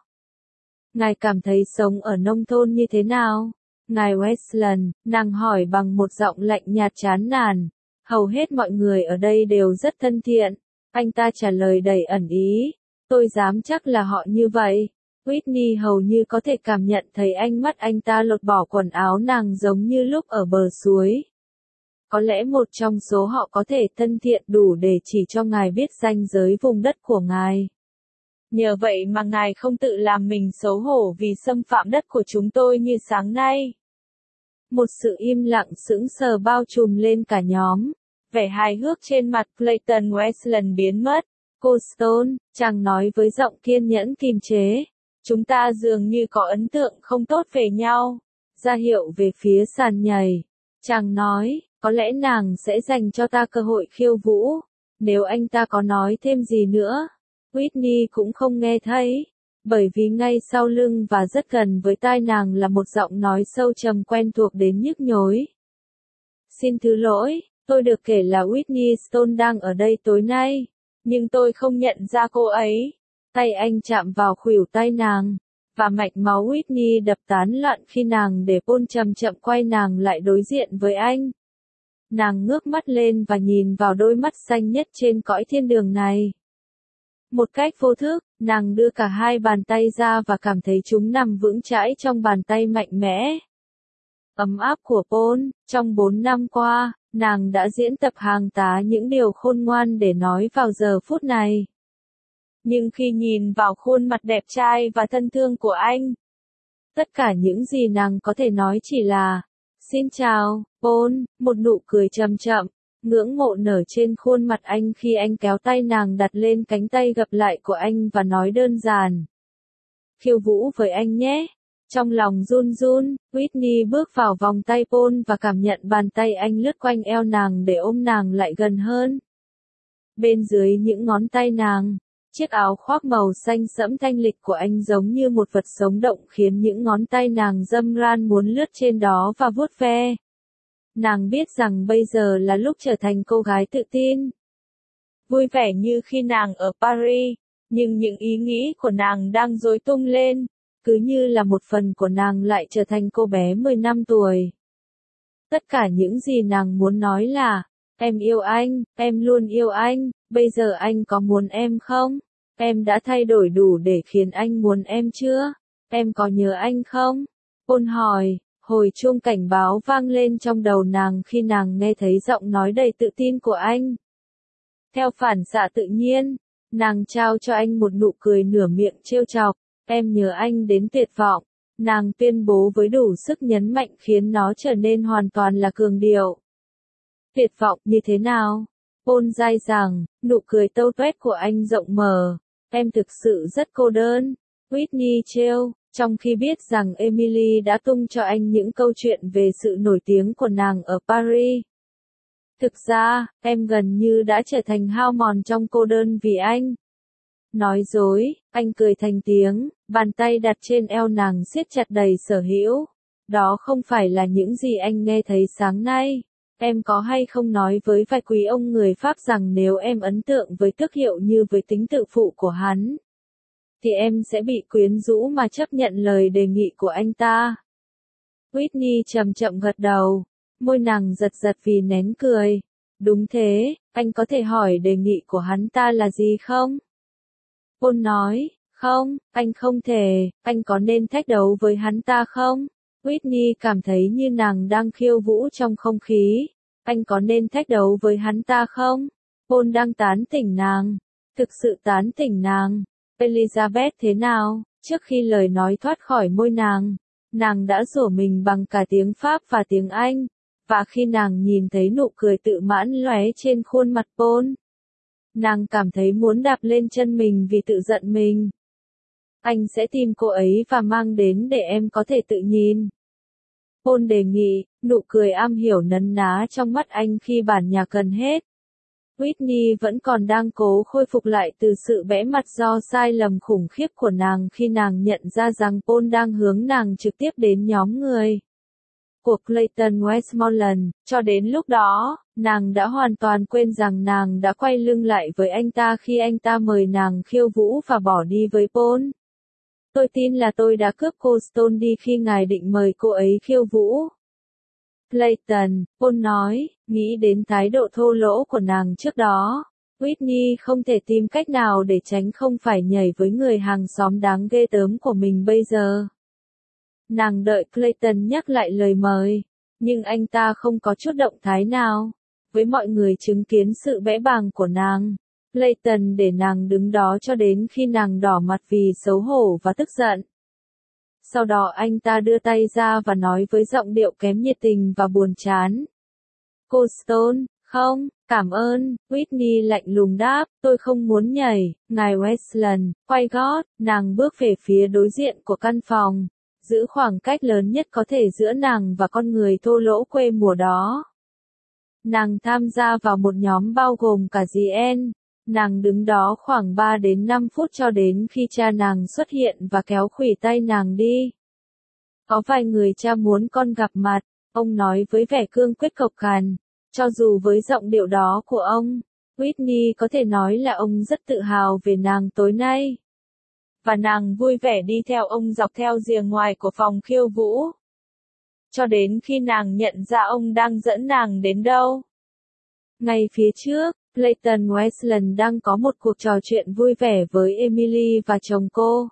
Ngài cảm thấy sống ở nông thôn như thế nào? Ngài Westland, nàng hỏi bằng một giọng lạnh nhạt chán nản. Hầu hết mọi người ở đây đều rất thân thiện. Anh ta trả lời đầy ẩn ý. Tôi dám chắc là họ như vậy. Whitney hầu như có thể cảm nhận thấy ánh mắt anh ta lột bỏ quần áo nàng giống như lúc ở bờ suối. Có lẽ một trong số họ có thể thân thiện đủ để chỉ cho ngài biết ranh giới vùng đất của ngài. Nhờ vậy mà ngài không tự làm mình xấu hổ vì xâm phạm đất của chúng tôi như sáng nay. Một sự im lặng sững sờ bao trùm lên cả nhóm. Vẻ hài hước trên mặt Clayton Westland biến mất. Cô Stone, chàng nói với giọng kiên nhẫn kiềm chế. Chúng ta dường như có ấn tượng không tốt về nhau. Ra hiệu về phía sàn nhảy. Chàng nói, có lẽ nàng sẽ dành cho ta cơ hội khiêu vũ. Nếu anh ta có nói thêm gì nữa, Whitney cũng không nghe thấy. Bởi vì ngay sau lưng và rất gần với tai nàng là một giọng nói sâu trầm quen thuộc đến nhức nhối. Xin thứ lỗi, tôi được kể là Whitney Stone đang ở đây tối nay, nhưng tôi không nhận ra cô ấy. Tay anh chạm vào khuỷu tay nàng, và mạch máu Whitney đập tán loạn khi nàng để Paul chậm chậm quay nàng lại đối diện với anh. Nàng ngước mắt lên và nhìn vào đôi mắt xanh nhất trên cõi thiên đường này. Một cách vô thức, nàng đưa cả hai bàn tay ra và cảm thấy chúng nằm vững chãi trong bàn tay mạnh mẽ. Ấm áp của Paul, trong 4 năm qua, nàng đã diễn tập hàng tá những điều khôn ngoan để nói vào giờ phút này. Nhưng khi nhìn vào khuôn mặt đẹp trai và thân thương của anh, tất cả những gì nàng có thể nói chỉ là, xin chào, Paul, một nụ cười chậm chậm, ngưỡng mộ nở trên khuôn mặt anh khi anh kéo tay nàng đặt lên cánh tay gập lại của anh và nói đơn giản. Khiêu vũ với anh nhé. Trong lòng run run, Whitney bước vào vòng tay Paul và cảm nhận bàn tay anh lướt quanh eo nàng để ôm nàng lại gần hơn. Bên dưới những ngón tay nàng, chiếc áo khoác màu xanh sẫm thanh lịch của anh giống như một vật sống động khiến những ngón tay nàng râm ran muốn lướt trên đó và vuốt ve. Nàng biết rằng bây giờ là lúc trở thành cô gái tự tin. Vui vẻ như khi nàng ở Paris, nhưng những ý nghĩ của nàng đang rối tung lên, cứ như là một phần của nàng lại trở thành cô bé 10 năm tuổi. Tất cả những gì nàng muốn nói là, em yêu anh, em luôn yêu anh, bây giờ anh có muốn em không? Em đã thay đổi đủ để khiến anh muốn em chưa? Em có nhớ anh không? Paul hỏi, hồi chuông cảnh báo vang lên trong đầu nàng khi nàng nghe thấy giọng nói đầy tự tin của anh. Theo phản xạ tự nhiên, nàng trao cho anh một nụ cười nửa miệng trêu chọc, em nhớ anh đến tuyệt vọng. Nàng tuyên bố với đủ sức nhấn mạnh khiến nó trở nên hoàn toàn là cường điệu. Tuyệt vọng như thế nào? Paul dai dẳng, nụ cười tâu tuét của anh rộng mở. Em thực sự rất cô đơn. Whitney trêu, trong khi biết rằng Emily đã tung cho anh những câu chuyện về sự nổi tiếng của nàng ở Paris. Thực ra, em gần như đã trở thành hao mòn trong cô đơn vì anh. Nói dối, anh cười thành tiếng, bàn tay đặt trên eo nàng siết chặt đầy sở hữu. Đó không phải là những gì anh nghe thấy sáng nay. Em có hay không nói với vài quý ông người Pháp rằng nếu em ấn tượng với tước hiệu như với tính tự phụ của hắn, thì em sẽ bị quyến rũ mà chấp nhận lời đề nghị của anh ta. Whitney chậm chậm gật đầu, môi nàng giật giật vì nén cười. Đúng thế, anh có thể hỏi đề nghị của hắn ta là gì không? Paul nói, không, anh không thể, anh có nên thách đấu với hắn ta không? Whitney cảm thấy như nàng đang khiêu vũ trong không khí. Anh có nên thách đấu với hắn ta không? Paul đang tán tỉnh nàng. Thực sự tán tỉnh nàng. Elizabeth thế nào? Trước khi lời nói thoát khỏi môi nàng đã rủa mình bằng cả tiếng Pháp và tiếng Anh. Và khi nàng nhìn thấy nụ cười tự mãn lóe trên khuôn mặt Paul, nàng cảm thấy muốn đạp lên chân mình vì tự giận mình. Anh sẽ tìm cô ấy và mang đến để em có thể tự nhìn. Paul đề nghị, nụ cười am hiểu nấn ná trong mắt anh khi bản nhạc gần hết. Whitney vẫn còn đang cố khôi phục lại từ sự bẽ mặt do sai lầm khủng khiếp của nàng khi nàng nhận ra rằng Paul đang hướng nàng trực tiếp đến nhóm người của Clayton Westmoreland. Cho đến lúc đó, nàng đã hoàn toàn quên rằng nàng đã quay lưng lại với anh ta khi anh ta mời nàng khiêu vũ và bỏ đi với Paul. Tôi tin là tôi đã cướp cô Stone đi khi ngài định mời cô ấy khiêu vũ. Clayton, Paul nói, nghĩ đến thái độ thô lỗ của nàng trước đó. Whitney không thể tìm cách nào để tránh không phải nhảy với người hàng xóm đáng ghê tởm của mình bây giờ. Nàng đợi Clayton nhắc lại lời mời, nhưng anh ta không có chút động thái nào. Với mọi người chứng kiến sự bẽ bàng của nàng, Clayton để nàng đứng đó cho đến khi nàng đỏ mặt vì xấu hổ và tức giận. Sau đó anh ta đưa tay ra và nói với giọng điệu kém nhiệt tình và buồn chán. Cô Stone, không, cảm ơn, Whitney lạnh lùng đáp, tôi không muốn nhảy, ngài Westland, quay gót, nàng bước về phía đối diện của căn phòng, giữ khoảng cách lớn nhất có thể giữa nàng và con người thô lỗ quê mùa đó. Nàng tham gia vào một nhóm bao gồm cả dì Anne. Nàng đứng đó khoảng 3 đến 5 phút cho đến khi cha nàng xuất hiện và kéo khuỷu tay nàng đi. Có vài người cha muốn con gặp mặt, ông nói với vẻ cương quyết cộc cằn. Cho dù với giọng điệu đó của ông, Whitney có thể nói là ông rất tự hào về nàng tối nay. Và nàng vui vẻ đi theo ông dọc theo rìa ngoài của phòng khiêu vũ. Cho đến khi nàng nhận ra ông đang dẫn nàng đến đâu. Ngay phía trước, Clayton Westland đang có một cuộc trò chuyện vui vẻ với Emily và chồng cô.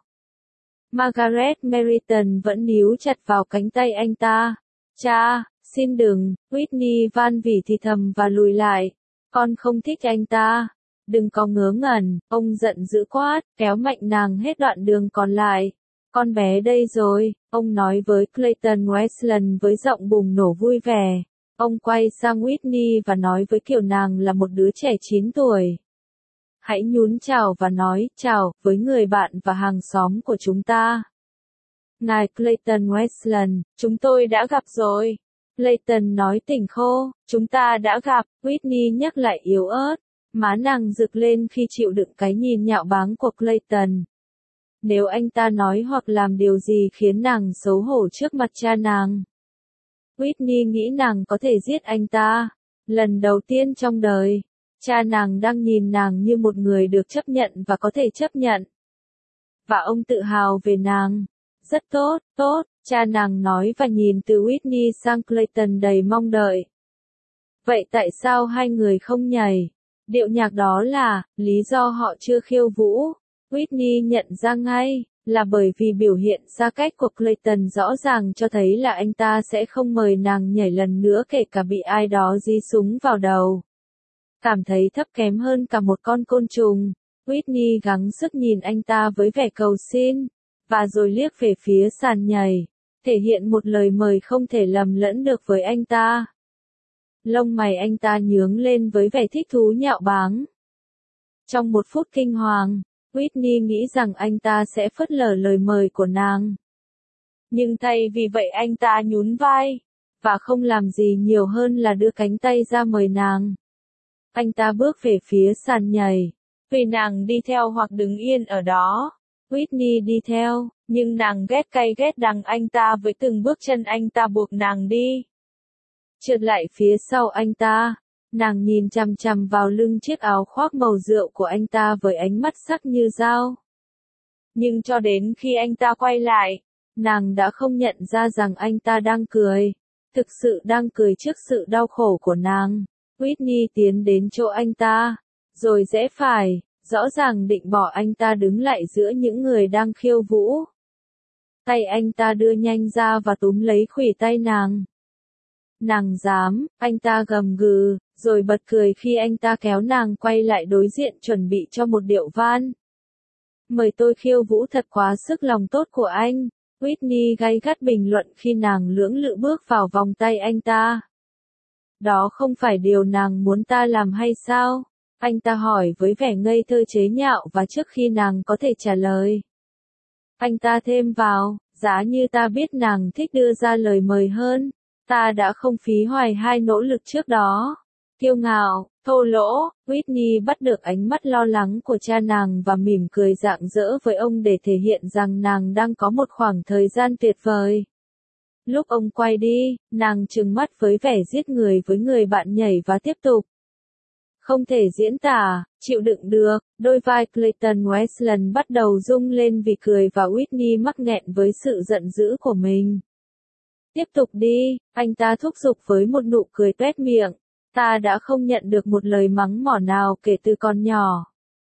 Margaret Meriton vẫn níu chặt vào cánh tay anh ta. Cha, xin đừng, Whitney van vỉ thì thầm và lùi lại. Con không thích anh ta. Đừng có ngớ ngẩn, ông giận dữ quát, kéo mạnh nàng hết đoạn đường còn lại. Con bé đây rồi, ông nói với Clayton Westland với giọng bùng nổ vui vẻ. Ông quay sang Whitney và nói với kiểu nàng là một đứa trẻ 9 tuổi. Hãy nhún chào và nói, chào, với người bạn và hàng xóm của chúng ta. Ngài Clayton Westland, chúng tôi đã gặp rồi. Clayton nói tỉnh khô, chúng ta đã gặp, Whitney nhắc lại yếu ớt. Má nàng rực lên khi chịu đựng cái nhìn nhạo báng của Clayton. Nếu anh ta nói hoặc làm điều gì khiến nàng xấu hổ trước mặt cha nàng. Whitney nghĩ nàng có thể giết anh ta. Lần đầu tiên trong đời, cha nàng đang nhìn nàng như một người được chấp nhận và có thể chấp nhận. Và ông tự hào về nàng. Rất tốt, tốt, cha nàng nói và nhìn từ Whitney sang Clayton đầy mong đợi. Vậy tại sao hai người không nhảy? Điệu nhạc đó là, lý do họ chưa khiêu vũ. Whitney nhận ra ngay, là bởi vì biểu hiện xa cách của Clayton rõ ràng cho thấy là anh ta sẽ không mời nàng nhảy lần nữa kể cả bị ai đó dí súng vào đầu. Cảm thấy thấp kém hơn cả một con côn trùng, Whitney gắng sức nhìn anh ta với vẻ cầu xin, và rồi liếc về phía sàn nhảy, thể hiện một lời mời không thể lầm lẫn được với anh ta. Lông mày anh ta nhướng lên với vẻ thích thú nhạo báng. Trong một phút kinh hoàng, Whitney nghĩ rằng anh ta sẽ phớt lờ lời mời của nàng. Nhưng thay vì vậy anh ta nhún vai, và không làm gì nhiều hơn là đưa cánh tay ra mời nàng. Anh ta bước về phía sàn nhảy, vì nàng đi theo hoặc đứng yên ở đó. Whitney đi theo, nhưng nàng ghét cay ghét đắng anh ta với từng bước chân anh ta buộc nàng đi. Trượt lại phía sau anh ta, nàng nhìn chằm chằm vào lưng chiếc áo khoác màu rượu của anh ta với ánh mắt sắc như dao. Nhưng cho đến khi anh ta quay lại, nàng đã không nhận ra rằng anh ta đang cười. Thực sự đang cười trước sự đau khổ của nàng. Whitney tiến đến chỗ anh ta, rồi rẽ phải, rõ ràng định bỏ anh ta đứng lại giữa những người đang khiêu vũ. Tay anh ta đưa nhanh ra và túm lấy khuỷu tay nàng. Nàng dám, anh ta gầm gừ, rồi bật cười khi anh ta kéo nàng quay lại đối diện chuẩn bị cho một điệu van. Mời tôi khiêu vũ thật quá sức lòng tốt của anh. Whitney gay gắt bình luận khi nàng lưỡng lự bước vào vòng tay anh ta. Đó không phải điều nàng muốn ta làm hay sao? Anh ta hỏi với vẻ ngây thơ chế nhạo và trước khi nàng có thể trả lời. Anh ta thêm vào, giá như ta biết nàng thích đưa ra lời mời hơn, ta đã không phí hoài hai nỗ lực trước đó. Kiêu ngạo, thô lỗ, Whitney bắt được ánh mắt lo lắng của cha nàng và mỉm cười rạng rỡ với ông để thể hiện rằng nàng đang có một khoảng thời gian tuyệt vời. Lúc ông quay đi, nàng trừng mắt với vẻ giết người với người bạn nhảy và tiếp tục. Không thể diễn tả, chịu đựng được, đôi vai Clayton Westland bắt đầu rung lên vì cười và Whitney mắc nghẹn với sự giận dữ của mình. Tiếp tục đi, anh ta thúc giục với một nụ cười tuét miệng. Ta đã không nhận được một lời mắng mỏ nào kể từ còn nhỏ.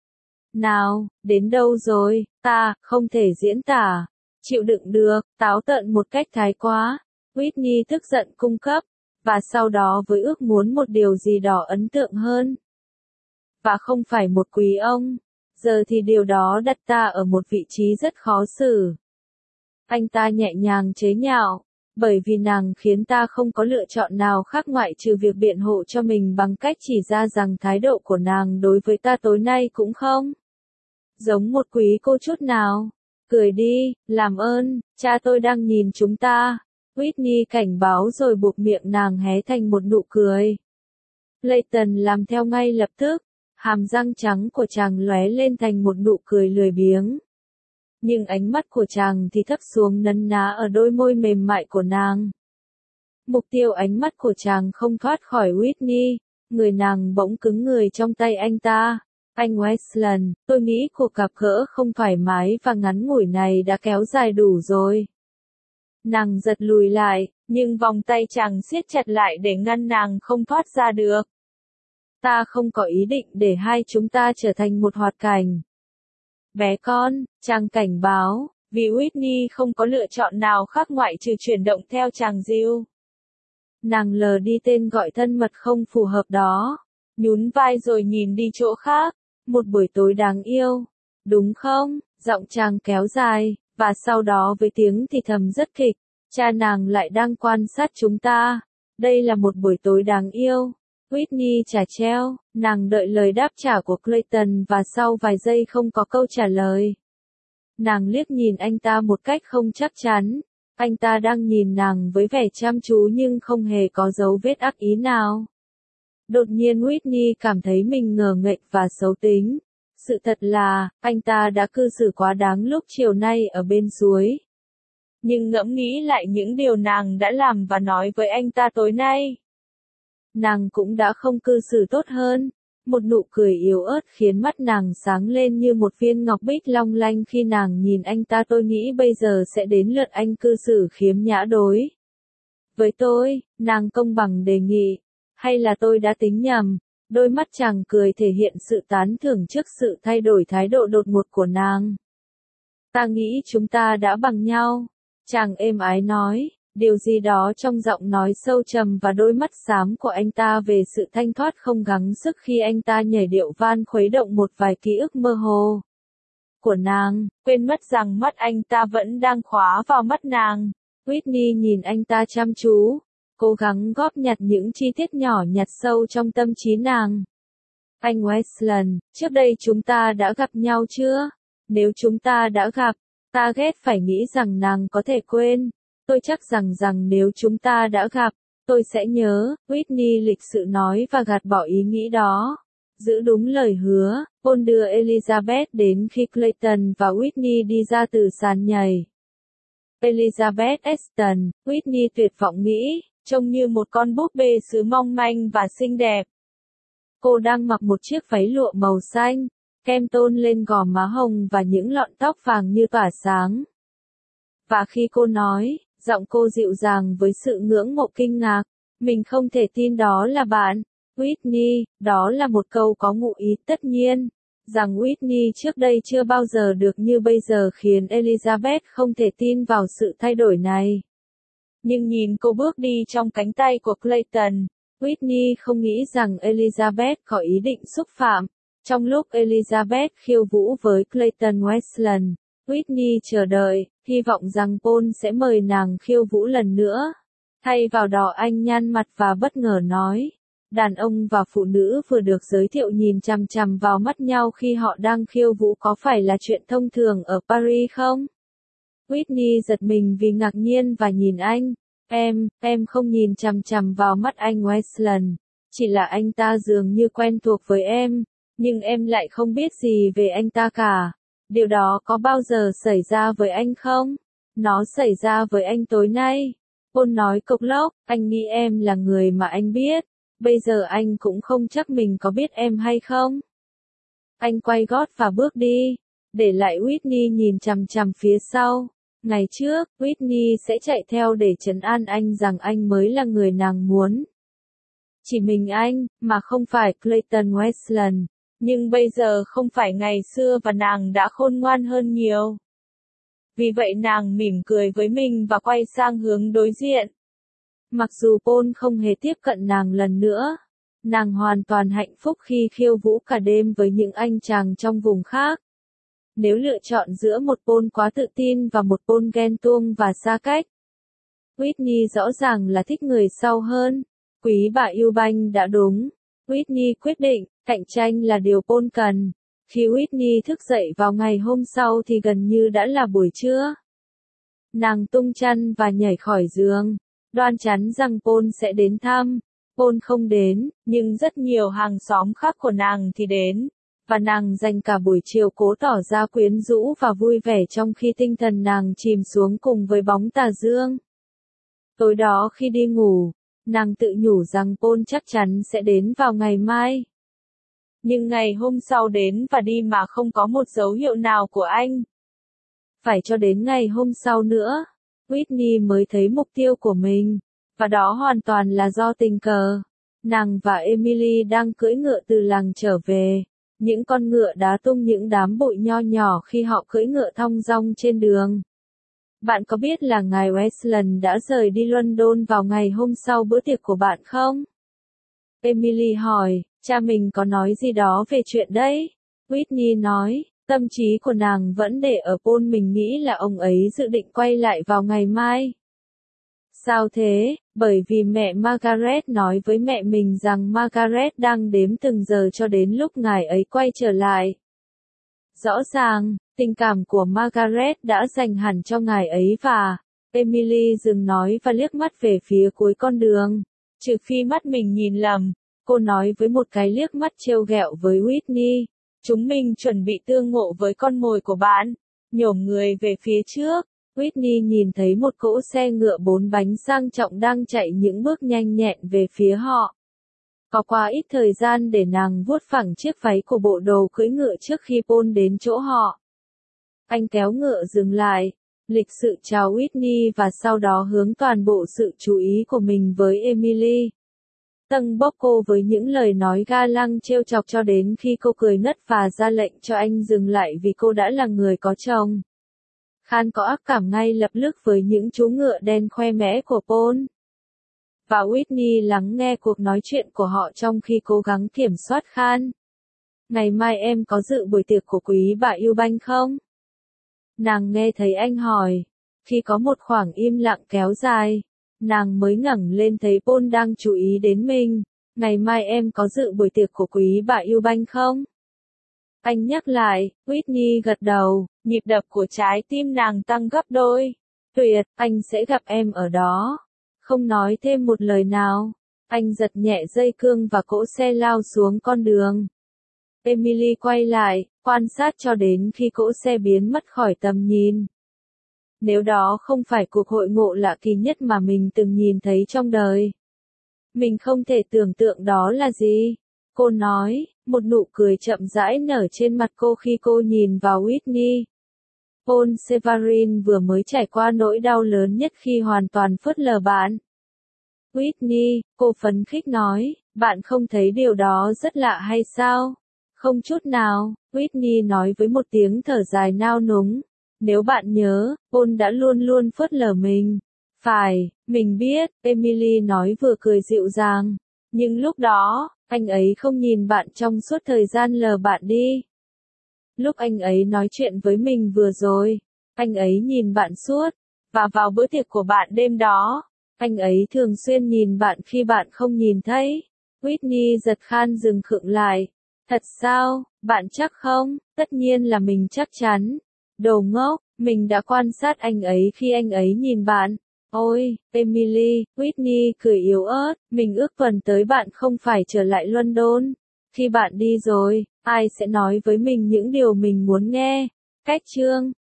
Nào, đến đâu rồi, ta, không thể diễn tả, chịu đựng được, táo tợn một cách thái quá. Whitney tức giận cung cấp, và sau đó với ước muốn một điều gì đó ấn tượng hơn. Và không phải một quý ông, giờ thì điều đó đặt ta ở một vị trí rất khó xử. Anh ta nhẹ nhàng chế nhạo. Bởi vì nàng khiến ta không có lựa chọn nào khác ngoại trừ việc biện hộ cho mình bằng cách chỉ ra rằng thái độ của nàng đối với ta tối nay cũng không giống một quý cô chút nào. Cười đi, làm ơn, cha tôi đang nhìn chúng ta. Whitney cảnh báo rồi buộc miệng nàng hé thành một nụ cười. Clayton làm theo ngay lập tức, hàm răng trắng của chàng lóe lên thành một nụ cười lười biếng. Nhưng ánh mắt của chàng thì thấp xuống nấn ná ở đôi môi mềm mại của nàng. Mục tiêu ánh mắt của chàng không thoát khỏi Whitney, người nàng bỗng cứng người trong tay anh ta. Anh Westland, tôi nghĩ cuộc gặp gỡ không thoải mái và ngắn ngủi này đã kéo dài đủ rồi. Nàng giật lùi lại, nhưng vòng tay chàng siết chặt lại để ngăn nàng không thoát ra được. Ta không có ý định để hai chúng ta trở thành một hoạt cảnh. Bé con, chàng cảnh báo, vì Whitney không có lựa chọn nào khác ngoại trừ chuyển động theo chàng dịu. Nàng lờ đi tên gọi thân mật không phù hợp đó, nhún vai rồi nhìn đi chỗ khác. Một buổi tối đáng yêu, đúng không? Giọng chàng kéo dài, và sau đó với tiếng thì thầm rất kịch, cha nàng lại đang quan sát chúng ta. Đây là một buổi tối đáng yêu. Whitney trả treo, nàng đợi lời đáp trả của Clayton và sau vài giây không có câu trả lời. Nàng liếc nhìn anh ta một cách không chắc chắn. Anh ta đang nhìn nàng với vẻ chăm chú nhưng không hề có dấu vết ác ý nào. Đột nhiên Whitney cảm thấy mình ngờ nghệch và xấu tính. Sự thật là, anh ta đã cư xử quá đáng lúc chiều nay ở bên suối. Nhưng ngẫm nghĩ lại những điều nàng đã làm và nói với anh ta tối nay. Nàng cũng đã không cư xử tốt hơn. Một nụ cười yếu ớt khiến mắt nàng sáng lên như một viên ngọc bích long lanh khi nàng nhìn anh ta. Tôi nghĩ bây giờ sẽ đến lượt anh cư xử khiếm nhã đối với tôi, nàng công bằng đề nghị. Hay là tôi đã tính nhầm? Đôi mắt chàng cười thể hiện sự tán thưởng trước sự thay đổi thái độ đột ngột của nàng. Ta nghĩ chúng ta đã bằng nhau. Chàng êm ái nói, điều gì đó trong giọng nói sâu trầm và đôi mắt xám của anh ta về sự thanh thoát không gắng sức khi anh ta nhảy điệu van khuấy động một vài ký ức mơ hồ của nàng, quên mất rằng mắt anh ta vẫn đang khóa vào mắt nàng. Whitney nhìn anh ta chăm chú, cố gắng góp nhặt những chi tiết nhỏ nhặt sâu trong tâm trí nàng. Anh Westland, trước đây chúng ta đã gặp nhau chưa? Nếu chúng ta đã gặp, ta ghét phải nghĩ rằng nàng có thể quên. Tôi chắc rằng nếu chúng ta đã gặp, tôi sẽ nhớ, Whitney lịch sự nói và gạt bỏ ý nghĩ đó. Giữ đúng lời hứa, Paul đưa Elizabeth đến khi Clayton và Whitney đi ra từ sàn nhảy. Elizabeth Eston, Whitney tuyệt vọng nghĩ, trông như một con búp bê sứ mong manh và xinh đẹp. Cô đang mặc một chiếc váy lụa màu xanh, kem tôn lên gò má hồng và những lọn tóc vàng như tỏa sáng. Và khi cô nói, giọng cô dịu dàng với sự ngưỡng mộ kinh ngạc, mình không thể tin đó là bạn, Whitney, đó là một câu có ngụ ý tất nhiên, rằng Whitney trước đây chưa bao giờ được như bây giờ khiến Elizabeth không thể tin vào sự thay đổi này. Nhưng nhìn cô bước đi trong cánh tay của Clayton, Whitney không nghĩ rằng Elizabeth có ý định xúc phạm. Trong lúc Elizabeth khiêu vũ với Clayton Westland, Whitney chờ đợi, hy vọng rằng Paul sẽ mời nàng khiêu vũ lần nữa. Thay vào đó anh nhăn mặt và bất ngờ nói, đàn ông và phụ nữ vừa được giới thiệu nhìn chằm chằm vào mắt nhau khi họ đang khiêu vũ có phải là chuyện thông thường ở Paris không? Whitney giật mình vì ngạc nhiên và nhìn anh. Em không nhìn chằm chằm vào mắt anh Westland, chỉ là anh ta dường như quen thuộc với em, nhưng em lại không biết gì về anh ta cả. Điều đó có bao giờ xảy ra với anh không? Nó xảy ra với anh tối nay. Paul nói cộc lốc, anh nghĩ em là người mà anh biết. Bây giờ anh cũng không chắc mình có biết em hay không. Anh quay gót và bước đi, để lại Whitney nhìn chằm chằm phía sau. Ngày trước, Whitney sẽ chạy theo để trấn an anh rằng anh mới là người nàng muốn. Chỉ mình anh, mà không phải Clayton Westland. Nhưng bây giờ không phải ngày xưa và nàng đã khôn ngoan hơn nhiều. Vì vậy nàng mỉm cười với mình và quay sang hướng đối diện. Mặc dù Paul không hề tiếp cận nàng lần nữa, nàng hoàn toàn hạnh phúc khi khiêu vũ cả đêm với những anh chàng trong vùng khác. Nếu lựa chọn giữa một Paul quá tự tin và một Paul ghen tuông và xa cách, Whitney rõ ràng là thích người sau hơn. Quý bà Eubank đã đúng. Whitney quyết định, cạnh tranh là điều Paul cần. Khi Whitney thức dậy vào ngày hôm sau thì gần như đã là buổi trưa. Nàng tung chăn và nhảy khỏi giường, đoan chắn rằng Paul sẽ đến thăm. Paul không đến, nhưng rất nhiều hàng xóm khác của nàng thì đến. Và nàng dành cả buổi chiều cố tỏ ra quyến rũ và vui vẻ trong khi tinh thần nàng chìm xuống cùng với bóng tà dương. Tối đó khi đi ngủ, nàng tự nhủ rằng Paul chắc chắn sẽ đến vào ngày mai. Nhưng ngày hôm sau đến và đi mà không có một dấu hiệu nào của anh. Phải cho đến ngày hôm sau nữa, Whitney mới thấy mục tiêu của mình, và đó hoàn toàn là do tình cờ. Nàng và Emily đang cưỡi ngựa từ làng trở về. Những con ngựa đá tung những đám bụi nho nhỏ khi họ cưỡi ngựa thong dong trên đường. Bạn có biết là ngài Westland đã rời đi London vào ngày hôm sau bữa tiệc của bạn không? Emily hỏi, cha mình có nói gì đó về chuyện đấy? Whitney nói, tâm trí của nàng vẫn để ở Paul, mình nghĩ là ông ấy dự định quay lại vào ngày mai. Sao thế? Bởi vì mẹ Margaret nói với mẹ mình rằng Margaret đang đếm từng giờ cho đến lúc ngài ấy quay trở lại. Rõ ràng, tình cảm của Margaret đã dành hẳn cho ngài ấy và... Emily dừng nói và liếc mắt về phía cuối con đường. Trừ phi mắt mình nhìn lầm, cô nói với một cái liếc mắt trêu ghẹo với Whitney. Chúng mình chuẩn bị tương ngộ với con mồi của bạn. Nhổm người về phía trước. Whitney nhìn thấy một cỗ xe ngựa 4 bánh sang trọng đang chạy những bước nhanh nhẹn về phía họ. Có quá ít thời gian để nàng vuốt phẳng chiếc váy của bộ đồ cưỡi ngựa trước khi Paul đến chỗ họ. Anh kéo ngựa dừng lại, lịch sự chào Whitney và sau đó hướng toàn bộ sự chú ý của mình với Emily. Tâng bốc cô với những lời nói ga lăng trêu chọc cho đến khi cô cười ngất và ra lệnh cho anh dừng lại vì cô đã là người có chồng. Khan có ác cảm ngay lập tức với những chú ngựa đen khoe mẽ của Paul. Và Whitney lắng nghe cuộc nói chuyện của họ trong khi cố gắng kiểm soát Khan. Ngày mai em có dự buổi tiệc của quý bà Eubank không? Nàng nghe thấy anh hỏi. Khi có một khoảng im lặng kéo dài, nàng mới ngẩng lên thấy Paul đang chú ý đến mình. Ngày mai em có dự buổi tiệc của quý bà Eubank không? Anh nhắc lại, Whitney gật đầu, nhịp đập của trái tim nàng tăng gấp đôi. Tuyệt, anh sẽ gặp em ở đó. Không nói thêm một lời nào, anh giật nhẹ dây cương và cỗ xe lao xuống con đường. Emily quay lại, quan sát cho đến khi cỗ xe biến mất khỏi tầm nhìn. Nếu đó không phải cuộc hội ngộ lạ kỳ nhất mà mình từng nhìn thấy trong đời. Mình không thể tưởng tượng đó là gì. Cô nói, một nụ cười chậm rãi nở trên mặt cô khi cô nhìn vào Whitney. Paul Severin vừa mới trải qua nỗi đau lớn nhất khi hoàn toàn phớt lờ bạn. Whitney, cô phấn khích nói, bạn không thấy điều đó rất lạ hay sao? Không chút nào, Whitney nói với một tiếng thở dài nao núng. Nếu bạn nhớ, Paul đã luôn luôn phớt lờ mình. Phải, mình biết, Emily nói vừa cười dịu dàng. Nhưng lúc đó, anh ấy không nhìn bạn trong suốt thời gian lờ bạn đi. Lúc anh ấy nói chuyện với mình vừa rồi, anh ấy nhìn bạn suốt. Và vào bữa tiệc của bạn đêm đó, anh ấy thường xuyên nhìn bạn khi bạn không nhìn thấy. Whitney giật khan dừng khựng lại. Thật sao, bạn chắc không? Tất nhiên là mình chắc chắn. Đồ ngốc, mình đã quan sát anh ấy khi anh ấy nhìn bạn. Ôi, Emily, Whitney cười yếu ớt, mình ước tuần tới bạn không phải trở lại London. Khi bạn đi rồi, ai sẽ nói với mình những điều mình muốn nghe? Cách chương